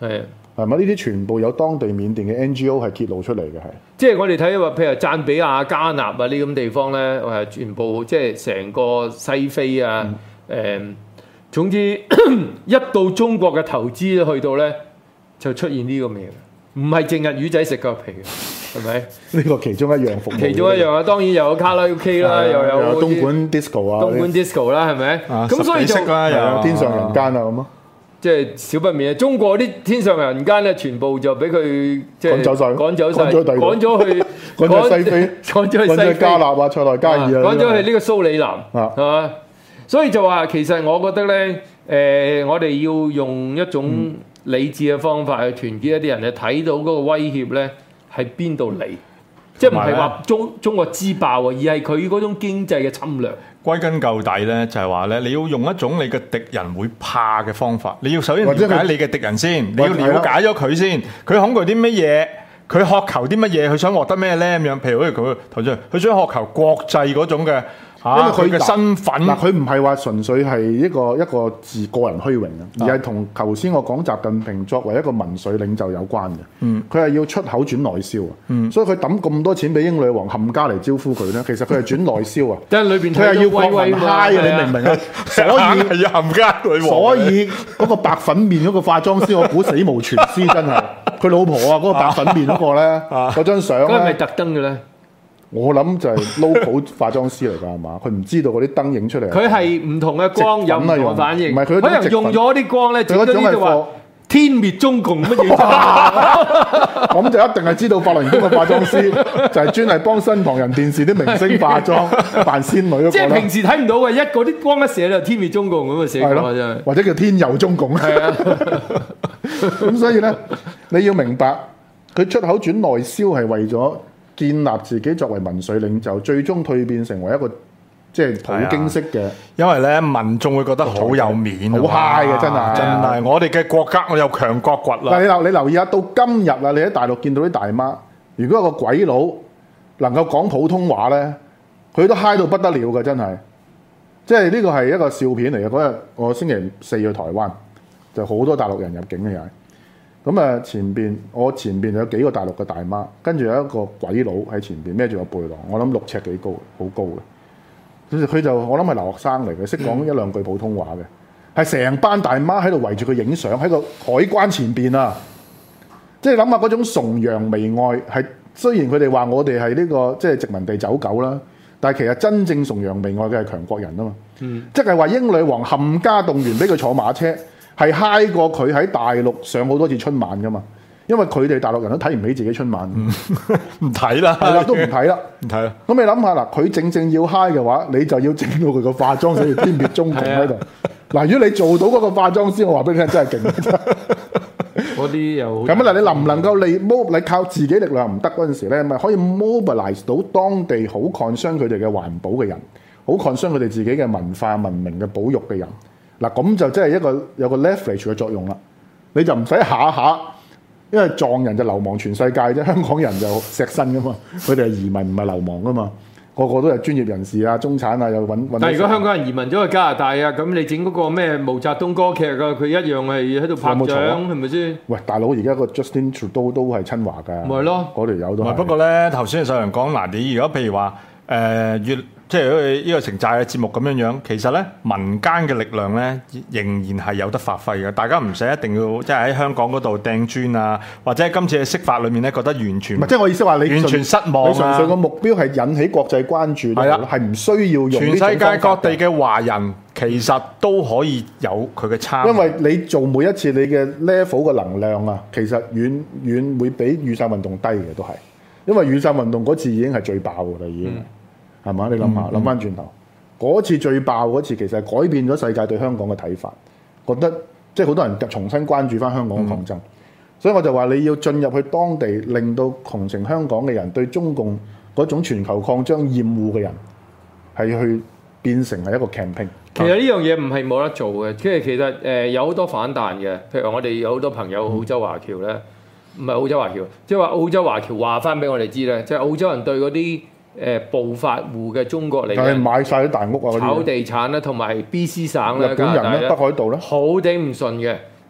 係。 係咪？呢啲全部有當地緬甸嘅 NGO 係揭露出嚟嘅，係。 即係我哋睇話，譬如贊比亞、加納啊呢咁地方咧，全部即係成個西非啊，總之一到中國嘅投資去到咧，就出現呢個味嘅，唔係淨係魚仔食腳皮嘅，係咪？ 呢個其中一樣服務。 其中一樣啊，當然又有卡拉 OK 啦，又有東莞 disco 啊， 東莞 disco 啦，係咪？咁所以就有天上人間啊咁咯。 即係少不免啊！中國啲天上人間咧，全部就俾佢即係趕走曬，趕咗去西非， 趕咗去西非加納啊、塞內加爾啊， 趕咗去呢個蘇里南，係嘛？所以就話其實我覺得咧，我哋要用一種理智嘅方法去團結一啲人，去睇到嗰個威脅咧喺邊度嚟，即係唔係話中國支爆，而係佢嗰種經濟嘅侵略。 歸根究底咧，就係話咧，你要用一種你嘅敵人會怕嘅方法。你要首先了解你嘅敵人先，你要了解咗佢先。佢恐懼啲乜嘢？佢渴求啲乜嘢？佢想獲得咩咧？咁樣，譬如好似佢頭先，佢想渴求國際嗰種嘅。因為佢嘅身份嗱，佢唔係話純粹係一個自個人虛榮啊，而係同頭先我講習近平作為一個民粹領袖有關嘅。佢係要出口轉內銷啊。所以佢抌咁多錢俾英女王冚家嚟招呼佢咧，其實佢係轉內銷啊。 即係裏邊佢係要國民 high 啊，你明唔明啊？所以要冚家女王。 所以嗰個白粉面嗰個化妝師，我估死無全屍真係。佢老婆啊，嗰個白粉面嗰個咧，嗰張相咧， 嗰係咪特登嘅咧？ 我諗就係 local 化妝師嚟㗎係嘛？佢唔知道嗰啲燈影出嚟。佢係唔同嘅光有唔同嘅反應。 唔係佢可能用咗啲光咧，整咗呢度話天滅中共乜嘢？ 咁就一定係知道法輪功嘅化妝師就係專係幫新唐人電視啲明星化妝扮仙女嗰個。 即係平時睇唔到嘅，嗰啲光一射就天滅中共咁嘅寫法真係。 或者叫天佑中共。係啊。咁所以咧，你要明白佢出口轉內銷係為咗建立自己作為民粹領袖，最終蛻變成為一個即係普京式嘅。 因為咧，民眾會覺得好有面， 好 high 嘅真係。 真係，我哋嘅國家我有強國骨啦。 嗱，你留意下，到今日啊，你喺大陸見到啲大媽，如果有個鬼佬能夠講普通話咧，佢都 high 到不得了嘅，真係。即係呢個係一個笑片嚟嘅。嗰日我星期四去台灣，就好多大陸人入境嘅又係。咁啊，前邊有幾個大陸嘅大媽，跟住有一個鬼佬喺前邊孭住個背囊，我諗6尺幾高，好高嘅。佢就我諗係留學生嚟嘅，識講一兩句普通話嘅，係成班大媽喺度圍住佢影相喺個海關前邊啊！即係諗下嗰種崇洋媚外，係雖然佢哋話我哋係呢個即係殖民地走狗啦，但係其實真正崇洋媚外嘅係強國人啊嘛。即係話英女王冚家動員俾佢坐馬車。係 high 過佢喺大陸上好多次春晚噶嘛，因為佢哋大陸人都睇唔起自己春晚， 唔睇啦， 係啦，都唔睇啦， 唔睇啦。 咁你諗下嗱，佢正要 high 嘅話，你就要整到佢個化妝寫住天滅中共喺度。嗱，如果你做到嗰個化妝師，我話俾你聽，真係勁。 嗰啲又咁嗱，你能唔能夠你靠自己力量唔得嗰陣時咧，咪可以 mobilize 到當地好 concern 佢哋嘅環保嘅人，好 concern 佢哋自己嘅文化文明嘅保育嘅人。嗱，咁就真係有個 leverage 嘅作用啦。你就唔使下下，因為藏人就流亡全世界啫，香港人就錫身噶嘛。佢哋係移民唔係流亡噶嘛，個個都係專業人士啊、中產啊，又揾。 但係如果香港人移民咗去加拿大啊，咁你整嗰個咩毛澤東歌劇啊，佢一樣係喺度拍掌，係咪先？喂， 大佬，而家個 Justin Trudeau 都係親華㗎。 咪係咯， 嗰條友都係。 不過咧，頭先有人講嗱，你如果譬如話即係好似呢個城寨嘅節目咁樣，其實咧民間嘅力量咧仍然係有得發揮嘅。大家唔使一定要即係喺香港嗰度掟磚啊，或者喺今次嘅釋法裏面咧覺得完全唔係，即係我意思話你完全失望啊！ 你純粹個目標係引起國際關注，係啦，係唔需要用全世界各地嘅華人其實都可以有佢嘅參與。 因為你做每一次你嘅 level 嘅能量啊，其實遠遠會比雨傘運動低嘅都係，因為雨傘運動嗰次已經係最爆㗎啦，已經。係嘛？你諗下，諗翻轉頭，嗰次最爆嗰次，其實係改變咗世界對香港嘅睇法，覺得即係好多人重新關注翻香港嘅抗爭。所以我就話你要進入去當地，令到窮成香港嘅人對中共嗰種全球擴張厭惡嘅人，係去變成係一個 campaign。 其實呢樣嘢唔係冇得做嘅，即係其實有好多反彈嘅。譬如我哋有好多朋友澳洲華僑咧，唔係澳洲華僑，即係話澳洲華僑話翻俾我哋知咧，即係澳洲人對嗰啲暴發戶嘅中國嚟嘅， 買晒啲大屋啊， 炒地產啦，同埋 BC 省咧， 日本人咧，北海道咧， 好頂唔順嘅。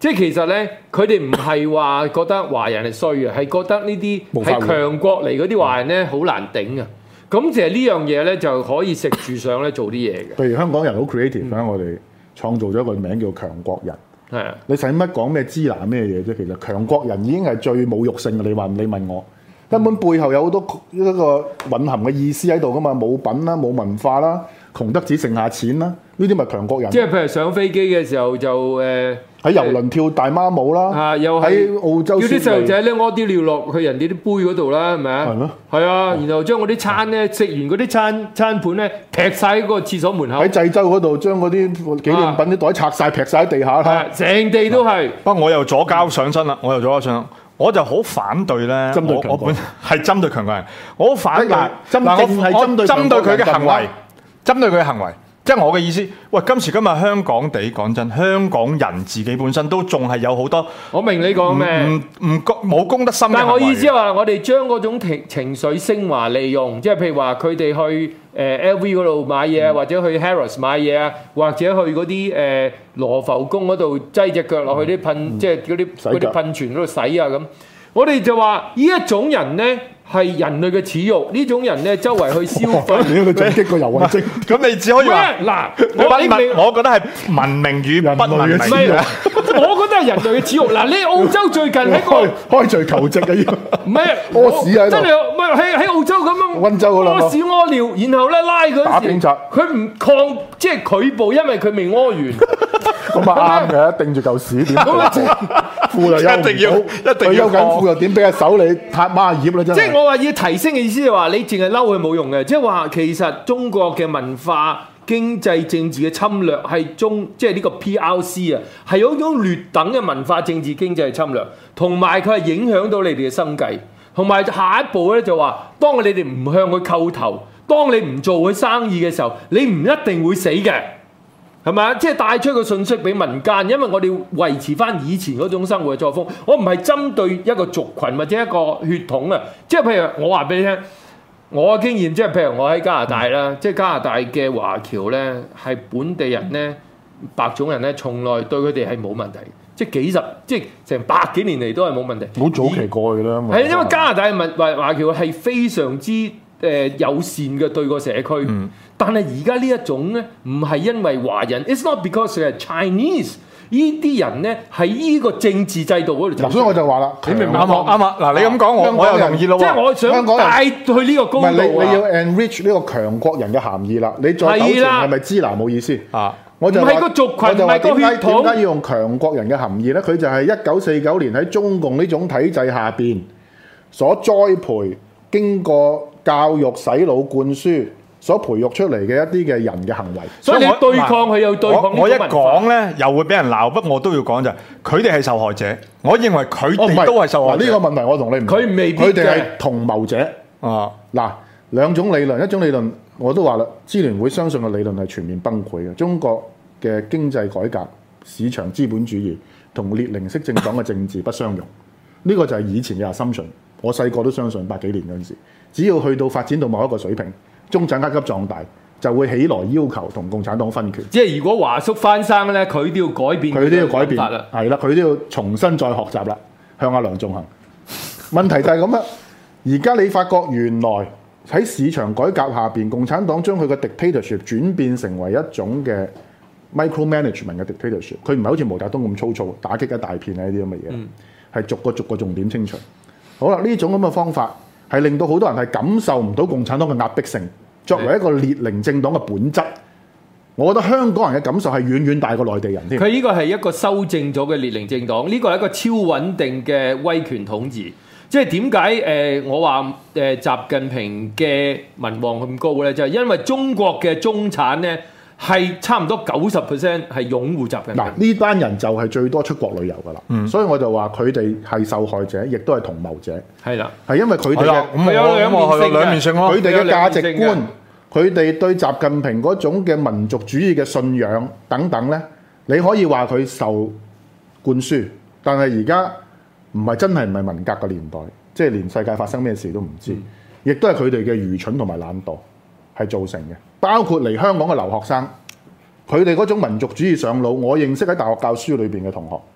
即係其實咧，佢哋唔係話覺得華人係衰嘅，係覺得呢啲係強國嚟嗰啲華人咧好難頂啊！咁其實呢樣嘢咧就可以食住上咧做啲嘢嘅。 譬如香港人好 creative 啦，我哋創造咗一個名叫強國人。 係啊， 你使乜講咩支那咩嘢啫？其實強國人已經係最侮辱性嘅。你問我，根本背後有好多一個隱含嘅意思喺度噶嘛，冇品啦，冇文化啦，窮得只剩下錢啦，呢啲咪強國人。 即係譬如上飛機嘅時候就喺遊輪跳大媽舞啦， 又喺澳洲叫啲細路仔咧屙啲尿落去人哋啲杯嗰度啦，係咪啊？ 係咯， 係啊，然後將嗰啲餐咧食完嗰啲餐盤咧劈晒喺嗰個廁所門口。 喺濟州嗰度將嗰啲紀念品啲袋拆晒劈晒喺地下啦， 成地都係。 不過我又左膠上身啦，我就好反對咧。 針對強國人係針對強國人，我好反對。 我針對佢嘅行為，針對佢嘅行為。即係我嘅意思，喂！今時今日香港地講真，香港人自己本身都仲係有好多， 我明你講咩？ 冇公德心嘅行為。 但係我意思係話，我哋將嗰種情緒升華利用，即係譬如話佢哋去LV 嗰度買嘢，或者去 Harrods 買嘢啊，或者去嗰啲羅浮宮嗰度擠隻腳落去啲噴，即係嗰啲噴泉嗰度洗啊咁。我哋就話呢一種人咧係人類嘅恥辱，呢種人咧周圍去消費， 你仲激過游蕙禎？ 咁你只可以話嗱， 我覺得係文明與不文明。 我覺得係人類嘅恥辱。嗱，你澳洲最近喺個開除求職嘅要， 唔係屙屎喺度， 真係唔係喺澳洲咁樣溫州嗰度屙屎屙尿，然後咧拉嗰打警察， 佢唔抗即係拒捕，因為佢未屙完。 咁啊啱嘅，定住嚿屎點？褲又休唔到，佢休緊褲又點俾隻手你撻孖葉啦真係。 即係我話要提升嘅意思係話，你淨係嬲佢冇用嘅，即係話其實中國嘅文化、經濟、政治嘅侵略係即係呢個 PRC 啊，係有一種劣等嘅文化、政治、經濟嘅侵略，同埋佢係影響到你哋嘅生計，同埋下一步咧就話，當你哋唔向佢叩頭，當你唔做佢生意嘅時候，你唔一定會死嘅。係咪啊？即係帶出個信息俾民間，因為我哋維持翻以前嗰種生活嘅作風。我唔係針對一個族群或者一個血統啊。即係譬如我話俾你聽，我嘅經驗即係譬如我喺加拿大啦，即係加拿大嘅華僑咧係本地人咧，白種人咧，從來對佢哋係冇問題。即係成百幾年嚟都係冇問題。 好早期過去啦。 係因為加拿大嘅華僑係非常之友善嘅對個社區。但係而家呢一種咧，唔係因為華人 ，it's not because they are Chinese。呢啲人咧喺呢個政治制度嗰度。 所以我就話啦， 你明唔明？ 啱啊！嗱，你咁講我又同意咯。 即係我想帶去呢個高度。 你要 enrich 呢個強國人嘅涵義啦。你再糾纏係咪支那冇意思啊？我就話， 唔係個族群， 我就話點解要要用強國人嘅涵義咧？佢就係1949年喺中共呢種體制下邊所栽培、經過教育洗腦灌輸。所培育出嚟嘅一啲嘅人嘅行為， 所以你對抗佢又對抗。 我一講咧，又會俾人鬧。不過我都要講就係，佢哋係受害者。我認為佢哋都係受害者。 呢個問題我同你唔同。 佢未必佢哋係同謀者。嗱，兩種理論，一種理論我都話啦，支聯會相信嘅理論係全面崩潰嘅。中國嘅經濟改革、市場資本主義同列寧式政黨嘅政治不相容。呢個就係以前嘅 assumption。我細個都相信，百幾年嗰陣時，只要去到發展到某一個水平。中產階級壯大，就會起來要求同共產黨分權。 即係如果華叔翻生咧，佢都要改變， 佢都要改變啦，係啦，佢都要重新再學習啦，向阿梁頌恆。問題就係咁啦，而家你發覺原來喺市場改革下邊，共產黨將佢嘅 dictatorship 轉變成為一種嘅 micromanagement 嘅 dictatorship。佢唔係好似毛澤東咁粗糙，打擊一大片呢啲咁嘅嘢，係逐個重點清除。好啦，呢種咁嘅方法係令到好多人係感受唔到共產黨嘅壓迫性。作為一個列寧政黨嘅本質，我覺得香港人嘅感受係遠遠大過內地人添。 佢呢個係一個修正咗嘅列寧政黨，呢個係一個超穩定嘅威權統治。即係點解我話習近平嘅民望咁高咧？就係因為中國嘅中產咧係差唔多90% 係擁護習近平。 嗱，呢班人就係最多出國旅遊噶啦，所以我就話佢哋係受害者，亦都係同謀者。 係啦， 係因為佢哋嘅有兩面性佢哋嘅價值觀，佢哋對習近平嗰種嘅民族主義嘅信仰等等咧，你可以話佢受灌輸，但係而家唔係真係唔係文革嘅年代，即係連世界發生咩事都唔知，亦都係佢哋嘅愚蠢同埋懶惰係造成嘅。包括嚟香港嘅留學生，佢哋嗰種民族主義上腦，我認識喺大學教書裏邊嘅同學，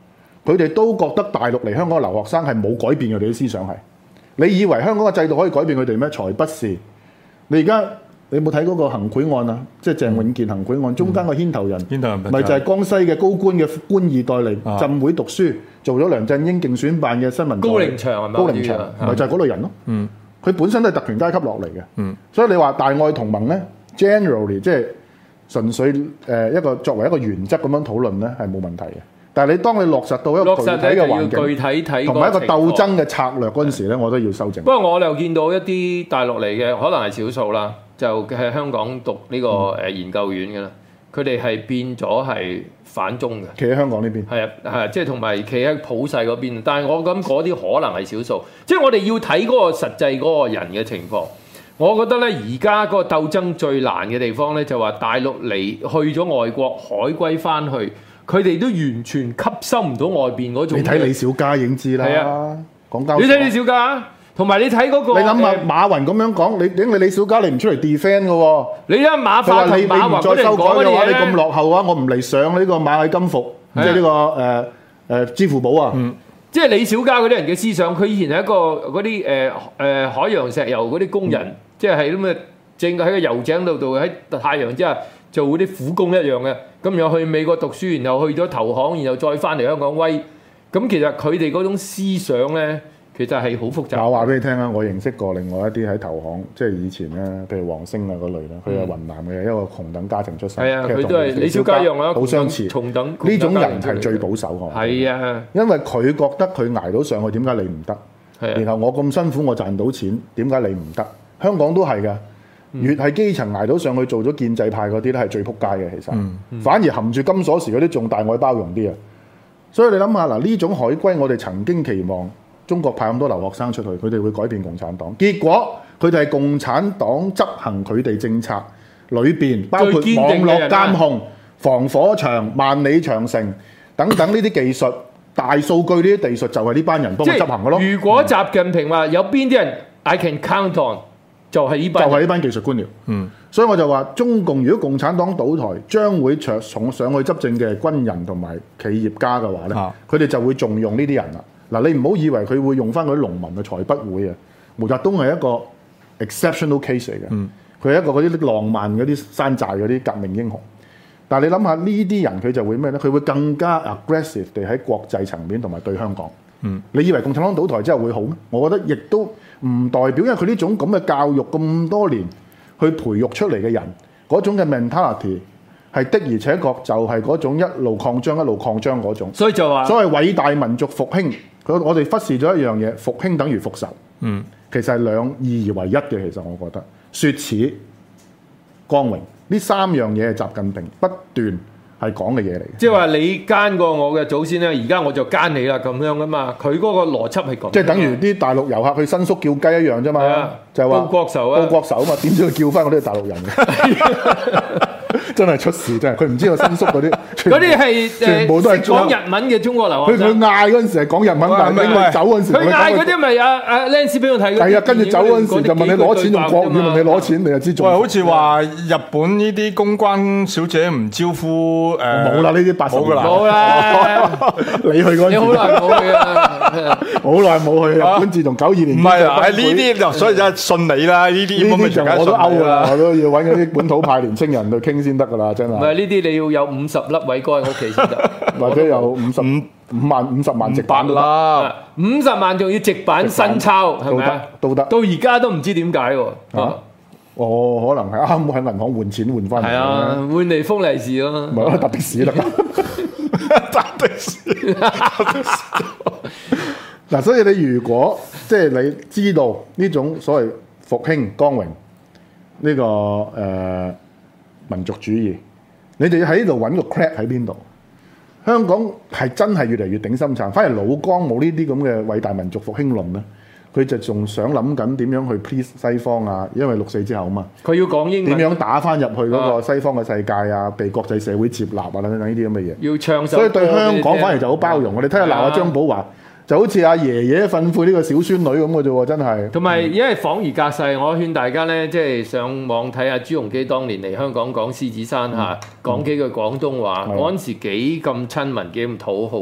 佢哋都覺得大陸嚟香港嘅留學生係冇改變佢哋啲思想係。你以為香港嘅制度可以改變佢哋咩？才不是。你而家你有冇睇嗰個行賄案啊？即係鄭永健行賄案，中間個牽頭人咪就係江西嘅高官嘅官二代嚟浸會讀書，做咗梁振英競選辦嘅新聞高凌翔係咪？ 高凌翔咪就係嗰類人咯。佢本身都係特權階級落嚟嘅。所以你話大愛同盟咧 ，generally 即係純粹一個作為一個原則咁樣討論咧，係冇問題嘅。但係你當你落實到一個具體嘅環境， 具體睇同埋一個鬥爭嘅策略嗰陣時咧，我都要修正。 不過我又見到一啲大陸嚟嘅，可能係少數啦，就喺香港讀呢個研究院嘅啦，佢哋係變咗係反中嘅， 企喺香港呢邊。 係啊，即係同埋企喺普世嗰邊。但係我諗嗰啲可能係少數，即係我哋要睇嗰個實際嗰個人嘅情況。我覺得咧，而家嗰個鬥爭最難嘅地方咧，就話大陸嚟去咗外國，海歸翻去。佢哋都完全吸收唔到外邊嗰種。你睇李小加已經知啦。係啊，講交。 你睇李小加，同埋你睇嗰個。 你諗下馬雲咁樣講，你李小加你唔出嚟 defend 嘅喎。 你一馬化騰、馬雲再修改嘅話，你咁落後嘅話，我唔嚟上呢個螞蟻金服，即係呢個支付寶啊。 即係李小加嗰啲人嘅思想，佢以前係一個嗰啲海洋石油嗰啲工人，即係咁嘅，正喺個油井度喺太陽之下做嗰啲苦工一樣嘅。咁又去美國讀書，然後去咗投行，然後再翻嚟香港威。咁其實佢哋嗰種思想咧，其實係好複雜。 我話俾你聽啊，我認識過另外一啲喺投行，即係以前咧，譬如黃星啊嗰類咧，佢係雲南嘅一個同等家庭出身。 係啊，佢都係李小加一樣啦， 好相似。 同等呢種人係最保守嘅。 係啊， 因為佢覺得佢捱到上去，點解你唔得？然後我咁辛苦，我賺到錢，點解你唔得？香港都係㗎。越係基層捱到上去做咗建制派嗰啲咧，係最撲街嘅。其實，反而含住金鎖匙嗰啲仲大愛包容啲啊！所以你諗下嗱，呢種海歸，我哋曾經期望中國派咁多留學生出去，佢哋會改變共產黨。結果佢哋係共產黨執行佢哋政策裏邊，包括網絡監控、防火牆、萬里長城等等呢啲技術、大數據呢啲技術，就係呢班人幫佢執行嘅咯。 如果習近平話有邊啲人 I can count on？就係呢班技術官僚。所以我就話，中共如果共產黨倒台，將會上去執政嘅軍人同埋企業家嘅話咧，佢哋就會重用呢啲人啦。嗱，你唔好以為佢會用翻嗰啲農民嘅，才不會啊！毛澤東係一個 exceptional case 嚟嘅，佢係一個嗰啲浪漫嗰啲山寨嗰啲革命英雄。但係你諗下呢啲人，佢就會咩咧？佢會更加 aggressive 地喺國際層面同埋對香港。你以為共產黨倒台之後會好咩？我覺得亦都唔代表，因為佢呢種咁嘅教育咁多年去培育出嚟嘅人，嗰種嘅 mentality 係的而且確就係嗰種一路擴張嗰種。所以就話所謂偉大民族復興，我哋忽視咗一樣嘢，復興等於復仇。其實係兩二而為一嘅。其實我覺得雪恥、光榮呢三樣嘢係習近平不斷係講嘅嘢嚟， 即係話你奸過我嘅祖先咧，而家我就奸你啦咁樣噶嘛。佢嗰個邏輯係咁， 即係等於啲大陸遊客去新宿叫雞一樣啫嘛。就係話報國仇啊嘛，點知佢叫翻嗰啲大陸人嘅？真係出事真係，佢唔知道新宿嗰啲， 嗰啲係全部都係講日文嘅中國留學生。 佢嗌嗰陣時係講日文，但係佢走嗰陣時， 佢嗌嗰啲咪阿 Lance 俾我睇。 係啊，跟住走嗰陣時就問你攞錢，用國語問你攞錢，你就知做。 喂，好似話日本呢啲公關小姐唔招呼冇啦，呢啲80 冇啦。 你去嗰陣時， 你好耐冇去啊！ 好耐冇去日本，自從92年。 唔係啊，係呢啲就所以就信你啦。呢啲就我都勾㗎啦，我都要揾嗰啲本土派年青人去傾先得㗎啦，真係。 唔係呢啲你要有50粒偉哥喺屋企先得， 或者有50萬直版啦 ，50萬仲要直版新鈔，係咪啊？ 都得。 到而家都唔知點解喎。 可能係啱喺銀行換錢換翻嚟。係啊，換嚟封利是咯。 唔係咯，搭的士得㗎。 搭的士。 嗱，所以你如果即係你知道呢種所謂復興光榮呢個民族主義，你就要喺呢度揾個 crack 喺邊度？香港係真係越嚟越頂心撐，反而老江冇呢啲咁嘅偉大民族復興論咧，佢就仲想諗緊點樣去 please 西方啊，因為6·4之後啊嘛， 佢要講英文， 點樣打翻入去嗰個西方嘅世界啊，被國際社會接納啊等等呢啲咁嘅嘢， 要唱首歌， 所以對香港反而就好包容。你睇下嗱，阿張寶華。就好似阿爺爺訓誨呢個小孫女咁嘅啫喎，真係。同埋因為仿而隔世，我勸大家咧，即係上網睇下朱鎔基當年嚟香港講獅子山下，講幾句廣東話，嗰陣時幾咁親民，幾咁討好。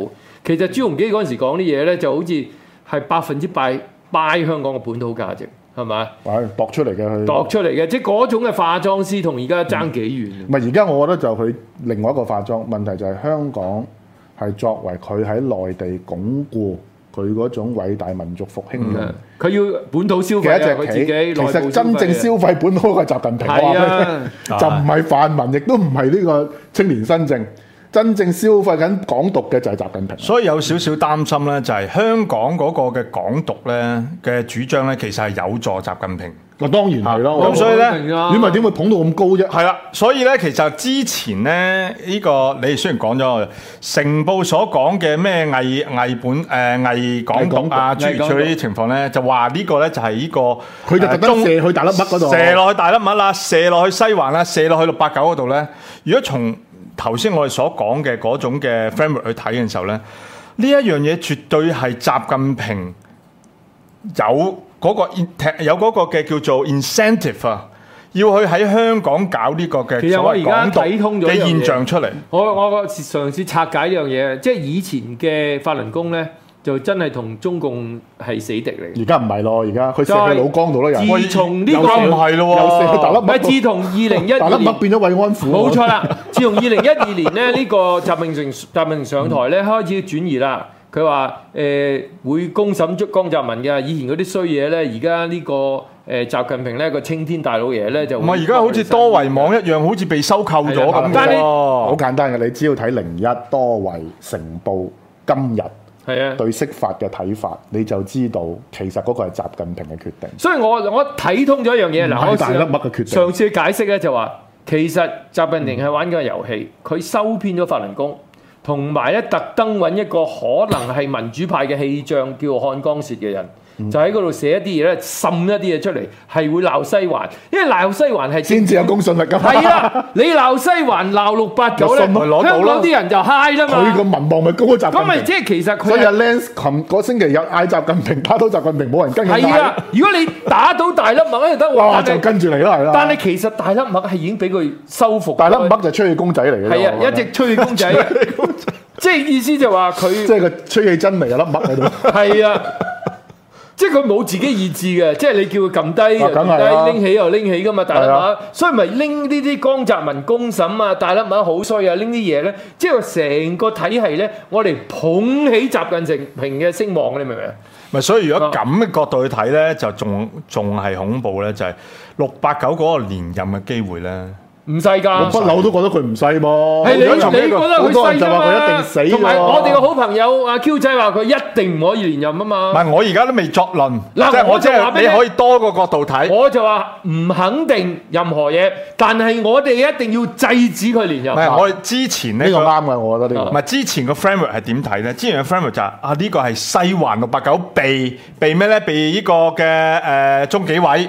其實朱鎔基嗰陣時講啲嘢咧，就好似係100%拜香港嘅本土價值，係咪？ 係度出嚟嘅佢。 度出嚟嘅，即係嗰種嘅化妝師同而家爭幾遠。 唔係而家我覺得就佢另外一個化妝問題就係香港係作為佢喺內地鞏固佢嗰種偉大民族復興嘅。 佢要本土消費嘅佢自己， 其實真正消費本土嘅習近平，就唔係泛民，亦都唔係呢個青年新政。真正消費緊港獨嘅就係習近平， 所以有少少擔心咧，就係香港嗰個嘅港獨咧嘅主張咧，其實係有助習近平。 當然係咯， 咁所以咧， 你咪點會捧到咁高啫？ 係啦，所以咧，其實之前咧，呢個你雖然講咗，成報所講嘅咩偽港獨啊，諸如此類啲情況咧，就話呢個咧就係呢個佢就特登射去大粒麥嗰度， 射落去大粒麥啦，射落去西環啦，射落去689嗰度咧。如果從頭先我哋所講嘅嗰種嘅 framework 去睇嘅時候咧，呢一樣嘢絕對係習近平有嗰個嘅叫做 incentive 啊，要去喺香港搞呢個嘅所謂港獨嘅現象出嚟。 我嘗試拆解呢樣嘢，即係以前嘅法輪功咧，就真係同中共係死敵嚟。 而家唔係咯，而家佢射去老江度咯， 自從呢個唔係咯喎， 又射去大粒麥。 唔係自從2012 大粒麥變咗慰安婦。 冇錯啦，自從2012年咧，呢個習近平上台咧，開始轉移啦。佢話會公審江澤民嘅，以前嗰啲衰嘢咧，而家呢個習近平咧個青天大老爺咧就唔係而家好似多維網一樣，好似被收購咗咁喎。 好簡單嘅，你只要睇01、多維、成報、今日對釋法嘅睇法，你就知道其實嗰個係習近平嘅決定。 所以我睇通咗一樣嘢，嗱，我大粒麥嘅決定。 上次解釋咧就話，其實習近平係玩緊個遊戲，佢收編咗法輪功。同埋咧，特登揾一個可能係民主派嘅氣象，叫漢江薛嘅人，就喺嗰度寫一啲嘢咧，滲一啲嘢出嚟，係會鬧西環，因為鬧西環係先至有公信力㗎嘛。 係啦，你鬧西環鬧689咧，香港啲人就 high 啦嘛。 佢個民望咪高過習近平。 咁咪即係其實佢。 所以阿 Lance 琴個星期日嗌習近平打到習近平，冇人跟佢嗌。 係啦，如果你打到大粒麥咧就得， 哇就跟住嚟啦，係啦。 但係其實大粒麥係已經俾佢收服。 大粒麥就吹氣公仔嚟嘅。 係啊，一隻吹氣公仔。即係意思就話佢， 即係個吹氣真味有粒麥喺度。 係啊，即係佢冇自己意志嘅，即係你叫佢撳低又撳低，拎起又拎起噶嘛，大粒麥。所以咪拎呢啲江澤民公審啊，大粒麥好衰啊，拎啲嘢咧，即係話成個體系咧，我哋捧起習近平嘅聲望，你明唔明啊？ 咪所以如果咁嘅角度去睇咧，就仲係恐怖咧，就係689嗰個連任嘅機會咧。 唔細㗎， 我不嬲都覺得佢唔細噃。 係你覺得佢細㗎嘛？ 佢一定死。 同埋我哋個好朋友阿 Q 仔話佢一定唔可以連任啊嘛。 唔係，我而家都未作論。 嗱， 即係你可以多個角度睇。 我就話唔肯定任何嘢，但係我哋一定要制止佢連任。 唔係，我哋之前呢個啱嘅，我覺得呢個。 唔係之前個 framework 係點睇咧？之前嘅 framework 就係呢個係西環689被咩咧？被呢個嘅中紀委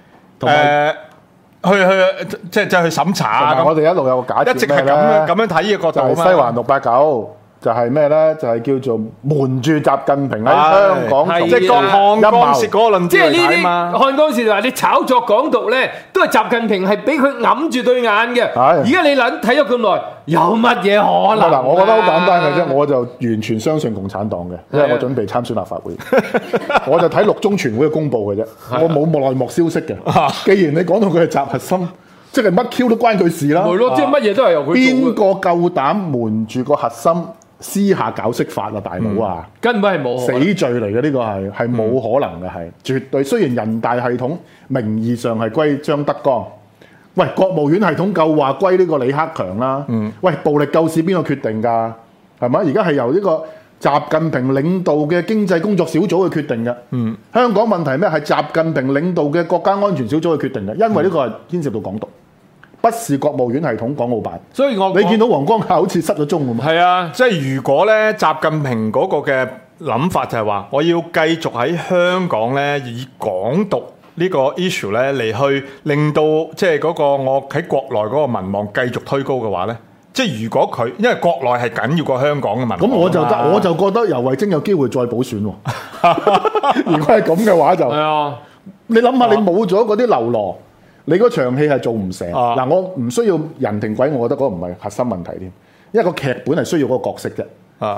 即係去審查啊！ 我哋一路有個假設， 一直係咁樣睇呢個角度啊嘛。 西環689就係咩咧？就係叫做瞞住習近平喺香港， 即係漢江薛嗰個論調嚟睇嘛。 漢江薛就話你炒作港獨咧，都係習近平係俾佢揞住對眼嘅。而家你睇咗咁耐，有乜嘢可能？ 嗱，我覺得好簡單嘅啫，我就完全相信共產黨嘅，因為我準備參選立法會，我就睇6中全會嘅公佈嘅啫，我冇內幕消息嘅。既然你講到佢係習核心，即係乜 Q 都關佢事啦。 係咯，即係乜嘢都係由佢做。 邊個夠膽瞞住個核心？私下搞釋法啊，大佬啊， 根本係冇死罪嚟嘅，呢個係冇可能嘅，係絕對。雖然人大系統名義上係歸張德江，喂，國務院系統夠話歸呢個李克強啦，喂，暴力救市邊個決定㗎？係咪？而家係由呢個習近平領導嘅經濟工作小組去決定嘅。香港問題咩？係習近平領導嘅國家安全小組去決定嘅，因為呢個係牽涉到港獨。不是國務院系統港澳辦， 所以你見到黃光耀好似失咗蹤咁。 係啊， 即係如果咧，習近平嗰個嘅諗法就係話，我要繼續喺香港咧以港獨呢個 issue 咧嚟去令到即係嗰個我喺國內嗰個民望繼續推高嘅話咧，即係如果佢因為國內係緊要過香港嘅民望， 咁我就覺得游蕙禎有機會再補選喎。如果係咁嘅話就係啊，你諗下你冇咗嗰啲流羅。你嗰場戲係做唔成嗱，我唔需要人定鬼，我覺得嗰個唔係核心問題添，因為個劇本係需要嗰個角色啫。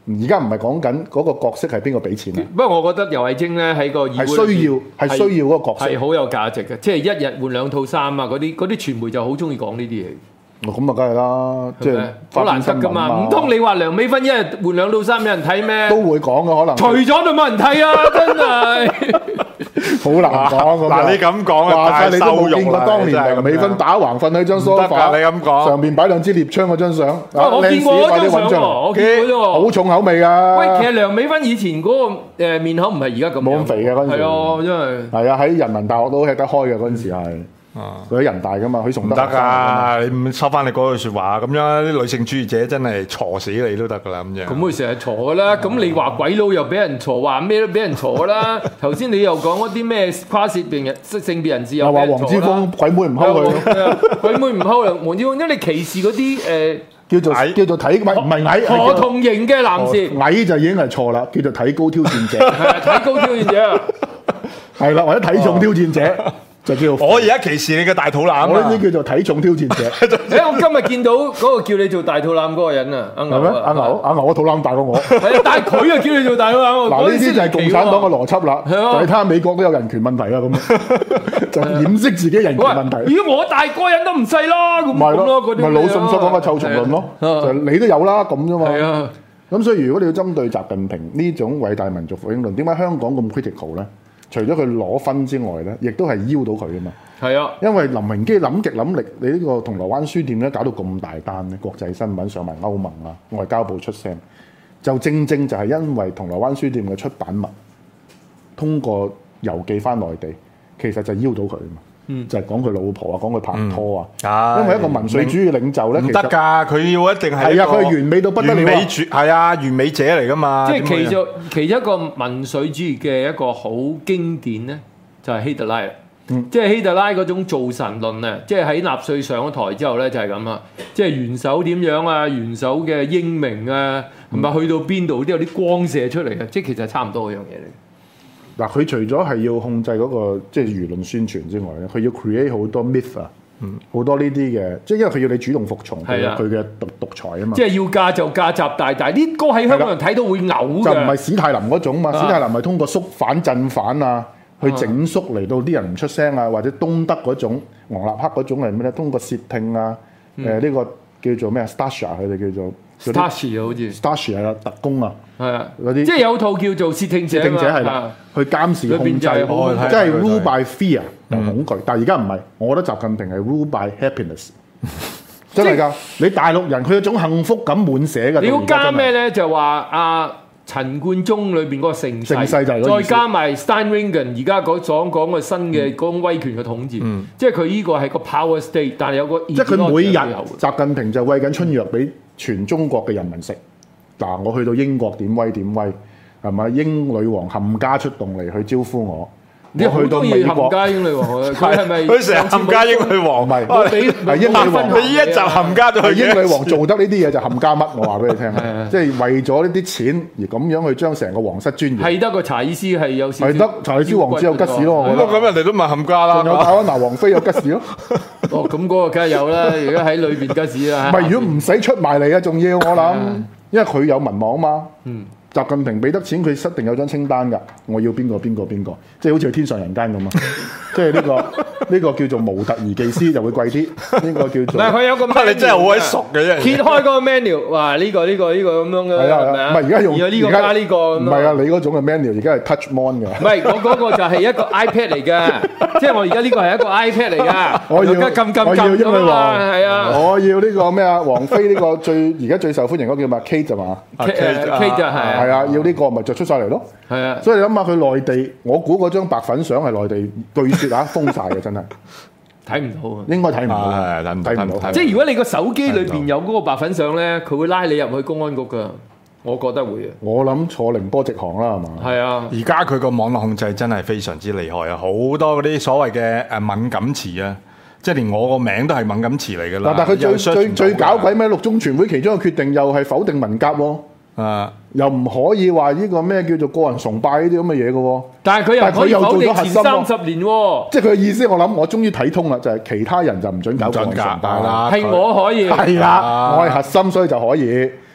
而家唔係講緊嗰個角色係邊個俾錢啊？ 不過我覺得游蕙禎咧喺個議會係需要嗰個角色， 係好有價值嘅，即係一日換2套衫啊！嗰啲傳媒就好中意講呢啲嘢。 咁啊，梗係啦，即係好難得噶嘛！唔通你話梁美芬一日換2套衫有人睇咩？ 都會講嘅可能。 除咗就冇人睇啊！真係好難講。 嗱，你咁講啊， 話晒你都冇見過當年真係梁美芬打橫瞓喺張梳化， 你咁講上邊擺2支獵槍嗰張相， 我見過嗰張相喎，我見過啫喎， 好重口味㗎。 喂，其實梁美芬以前嗰個面口唔係而家咁樣， 冇咁肥嘅嗰陣時。 係啊，真係。 係啊，喺人民大學都吃得開嘅嗰陣時係。佢喺人大噶嘛，佢崇德唔得㗎，你唔收翻你嗰句説話，咁樣啲女性主義者真係鋤死你都得㗎啦，咁樣。 咁佢成日鋤㗎啦，咁你話鬼佬又俾人鋤，話咩都俾人鋤啦。頭先你又講嗰啲咩跨性別人士又話黃之鋒鬼妹唔溝佢， 鬼妹唔溝啦，黃之鋒，因為你歧視嗰啲叫做睇唔係矮何同型嘅男士， 矮就已經係錯啦，叫做體高挑戰者， 體高挑戰者， 係啦，或者體重挑戰者。就叫我而家歧視你嘅大肚腩， 我呢啲叫做體重挑戰者。 我今日見到嗰個叫你做大肚腩嗰個人啊，阿牛係咩？阿牛個肚腩大過我。 係啊，但係佢又叫你做大肚腩喎。 嗱，呢啲就係共產黨嘅邏輯啦。就係睇下美國都有人權問題啦，咁就掩飾自己人權問題。 如果我大個人都唔細啦，咁咯，嗰啲咪魯迅所講嘅臭蟲論咯，就你都有啦咁啫嘛。 係啊。 咁所以如果你要針對習近平呢種偉大民族復興論，點解香港咁 critical 咧？除咗佢攞分之外咧，亦都係邀到佢啊嘛。係啊，因為林榮基諗極諗力，你呢個銅鑼灣書店咧搞到咁大單咧，國際新聞上埋歐盟啊、外交部出聲，就正就係因為銅鑼灣書店嘅出版物通過郵寄翻內地，其實就邀到佢啊嘛。就係講佢老婆啊，講佢拍拖啊。因為一個民粹主義領袖咧， 唔得㗎，佢要一定係係啊，佢係完美到不得了， 係啊，完美者嚟㗎嘛。 即係其中一個民粹主義嘅一個好經典咧，就係希特拉啦。即係希特拉嗰種造神論啊，即係喺納粹上咗台之後咧就係咁啊，即係元首點樣啊，元首嘅英明啊，係咪去到邊度都有啲光射出嚟嘅，即係其實差唔多嗰樣嘢嚟。 嗱，佢除咗係要控制嗰個即係輿論宣傳之外咧，佢要 create 好多 myth 啊，好多呢啲嘅，即係因為佢要你主動服從佢嘅獨裁啊嘛。即係要嫁就嫁習大大，啲歌喺香港人睇到會嘔嘅。 就唔係史太林嗰種嘛，史太林係通過肅反鎮反啊，去整肅嚟到啲人唔出聲啊，或者東德嗰種昂納克嗰種係咩咧？通過竊聽啊，呢個叫做咩 Stasi 佢哋叫做。 Stasi 好似 Stasi 係啦，特工啊， 係啊， 嗰啲即係有套叫做竊聽者係啦，去監視控制，即係 rule by fear 恐懼。但係而家唔係，我覺得習近平係 rule by happiness，真係㗎。你大陸人佢有種幸福感滿瀉㗎。 你要加咩咧？就話阿陳冠中裏邊嗰個盛世就係再加埋 Steinringen 而家所講嘅新嘅嗰種威權嘅統治，即係佢呢個係個 power state，但係有個即係佢每日習近平就餵緊春藥俾全中國嘅人民食。嗱，我去到英國點威，係咪？英女王冚家出動嚟去招呼我。 你去到美國，冚家英女王，佢係咪？ 佢成日冚家英女王， 唔係係英女王。 你依一集冚家咗， 英女王做得呢啲嘢就冚家乜？我話俾你聽，即係為咗呢啲錢而咁樣去將成個皇室尊嚴。 係得個查爾斯係有少少。 係得查爾斯王子有吉士咯，我覺得。 咁人哋都問冚家啦。 仲有戴安娜王妃有吉士咯。 哦，咁嗰個梗係有啦，而家喺裏邊吉士啦。 唔係，如果唔使出埋嚟啊，仲要我諗，因為佢有民望啊嘛。習近平俾得錢，佢一定有張清單㗎。我要邊個，即係好似去天上人間咁啊！即係呢個叫做模特兒技師就會貴啲，呢個叫做。唔係佢有個 menu， 你真係好鬼熟嘅啫。揭開嗰個 menu， 哇！呢個咁樣嘅係咪啊？ 唔係而家用呢個加呢個。 唔係啊！你嗰種嘅 menu 而家係 touch mon 嘅。 唔係，我嗰個就係一個 iPad 嚟嘅，即係我而家呢個係一個 iPad 嚟㗎。我要英女王， 係啊！ 我要呢個咩啊？王妃呢個而家最受歡迎嗰個叫咩 Kate 係嘛 ？Kate 就係。 係啊，要呢個咪就出晒嚟咯。 係啊， 所以你諗下佢內地，我估嗰張白粉相係內地據說啊封晒嘅，真係睇唔到啊。 應該睇唔到，睇唔到。 即係如果你個手機裏邊有嗰個白粉相咧，佢會拉你入去公安局㗎。我覺得會啊。我諗坐寧波直航啦，係嘛？係啊。而家佢個網絡控制真係非常之厲害啊！好多嗰啲所謂嘅敏感詞啊。即係連我個名都係敏感詞嚟㗎啦。但係佢最搞鬼咩？六中全會其中嘅決定又係否定文革喎。又唔可以話呢個咩叫做個人崇拜呢啲咁嘅嘢嘅喎。但係佢又做咗核心喎。30年喎。即係佢嘅意思，我諗我終於睇通啦，就係其他人就唔準搞個人崇拜啦。係我可以。係啦，我係核心，所以就可以。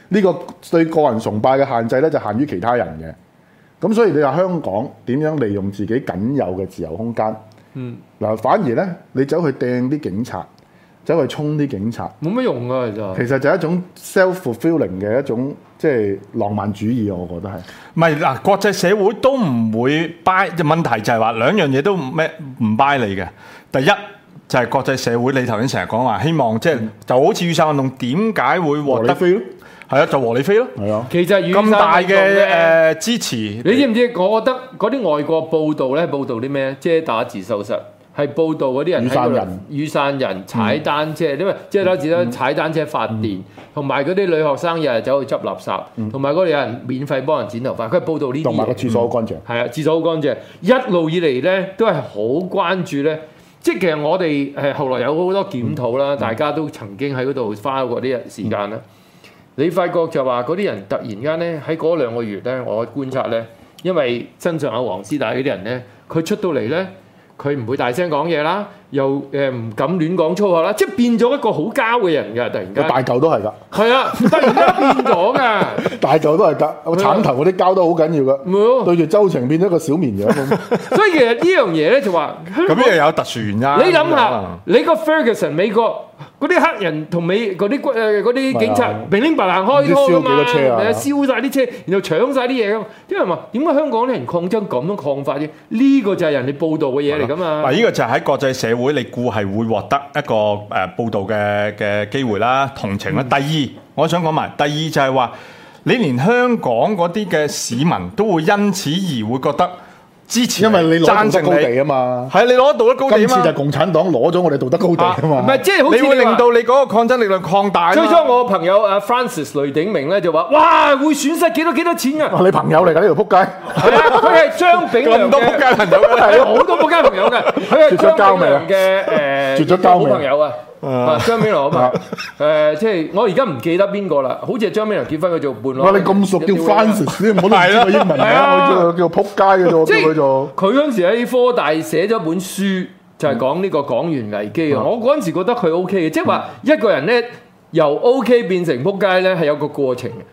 呢個對個人崇拜嘅限制咧就限於其他人嘅。咁所以你話香港點樣利用自己僅有嘅自由空間？嗱，反而咧你走去掟啲警察，走去衝啲警察， 冇乜用啊！ 其實就係一種 self-fulfilling 嘅一種即係浪漫主義，我覺得係。 唔係嗱，國際社會都唔會 buy，問題就係話兩樣嘢都唔 buy 你嘅。第一就係國際社會，你頭先成日講話希望即係就好似雨傘運動點解會獲得飛咯？ 係啊，就和你飛咯。 係啊， 其實咁大嘅支持， 你知唔知？我覺得嗰啲外國報道咧，報道啲咩？遮打自修室係報道嗰啲人雨傘人踩單車，因為遮打自修室踩單車發電，同埋嗰啲女學生日日走去執垃圾，同埋嗰度有人免費幫人剪頭髮。佢係報道呢啲嘢。 同埋個廁所好乾淨。 係啊，廁所好乾淨。一路以嚟咧都係好關注咧。即係其實我哋後來有好多檢討啦，大家都曾經喺嗰度花過啲時間啦。你發覺就話嗰啲人突然間咧喺嗰2個月咧，我觀察咧，因為身上有黃絲帶嗰啲人咧，佢出到嚟咧，佢唔會大聲講嘢啦，又唔敢亂講粗口啦，即係變咗一個好膠嘅人㗎，突然間。 大嚿都係㗎。係啊，突然間變咗㗎。 大嚿都係㗎，個橙頭嗰啲膠都好緊要㗎。對住周庭變咗個小綿羊咁。 所以其實呢樣嘢咧就話， 咁又有特殊原因。 你諗下，你個 Ferguson 美國。嗰啲黑人同美嗰啲警察明明白爛開拖㗎嘛，燒晒啲車，然後搶晒啲嘢㗎嘛。啲人話點解香港啲人抗爭咁樣抗法啫？呢個就係人哋報導嘅嘢嚟㗎嘛。 嗱，呢個就係喺國際社會，你估係會獲得一個報導嘅機會啦、同情啦。第二，我想講埋，第二就係話，你連香港嗰啲嘅市民都會因此而會覺得。支持， 因為你攞道德高地啊嘛， 係你攞道德高地啊嘛。 今次就係共產黨攞咗我哋道德高地啊嘛。 唔係，即係好似你會令到你嗰個抗爭力量擴大。 最初我朋友阿 Francis 雷鼎明咧就話：哇，會損失幾多錢㗎？ 你朋友嚟㗎呢條撲街。 係啊，佢係張炳良嘅。咁多撲街朋友嘅，係好多撲街朋友嘅。佢係張炳良嘅絕咗交好朋友啊。張炳良啊嘛，即係我而家唔記得邊個啦，好似係張炳良結婚佢做伴郎。 哇！你咁熟叫 Francis，你唔好亂個英文啊！我叫撲街嘅啫，叫佢做。 佢嗰陣時喺科大寫咗本書，就係講呢個港元危機啊！我嗰陣時覺得佢 OK 嘅，即係話一個人咧由 OK 變成撲街咧係有個過程嘅。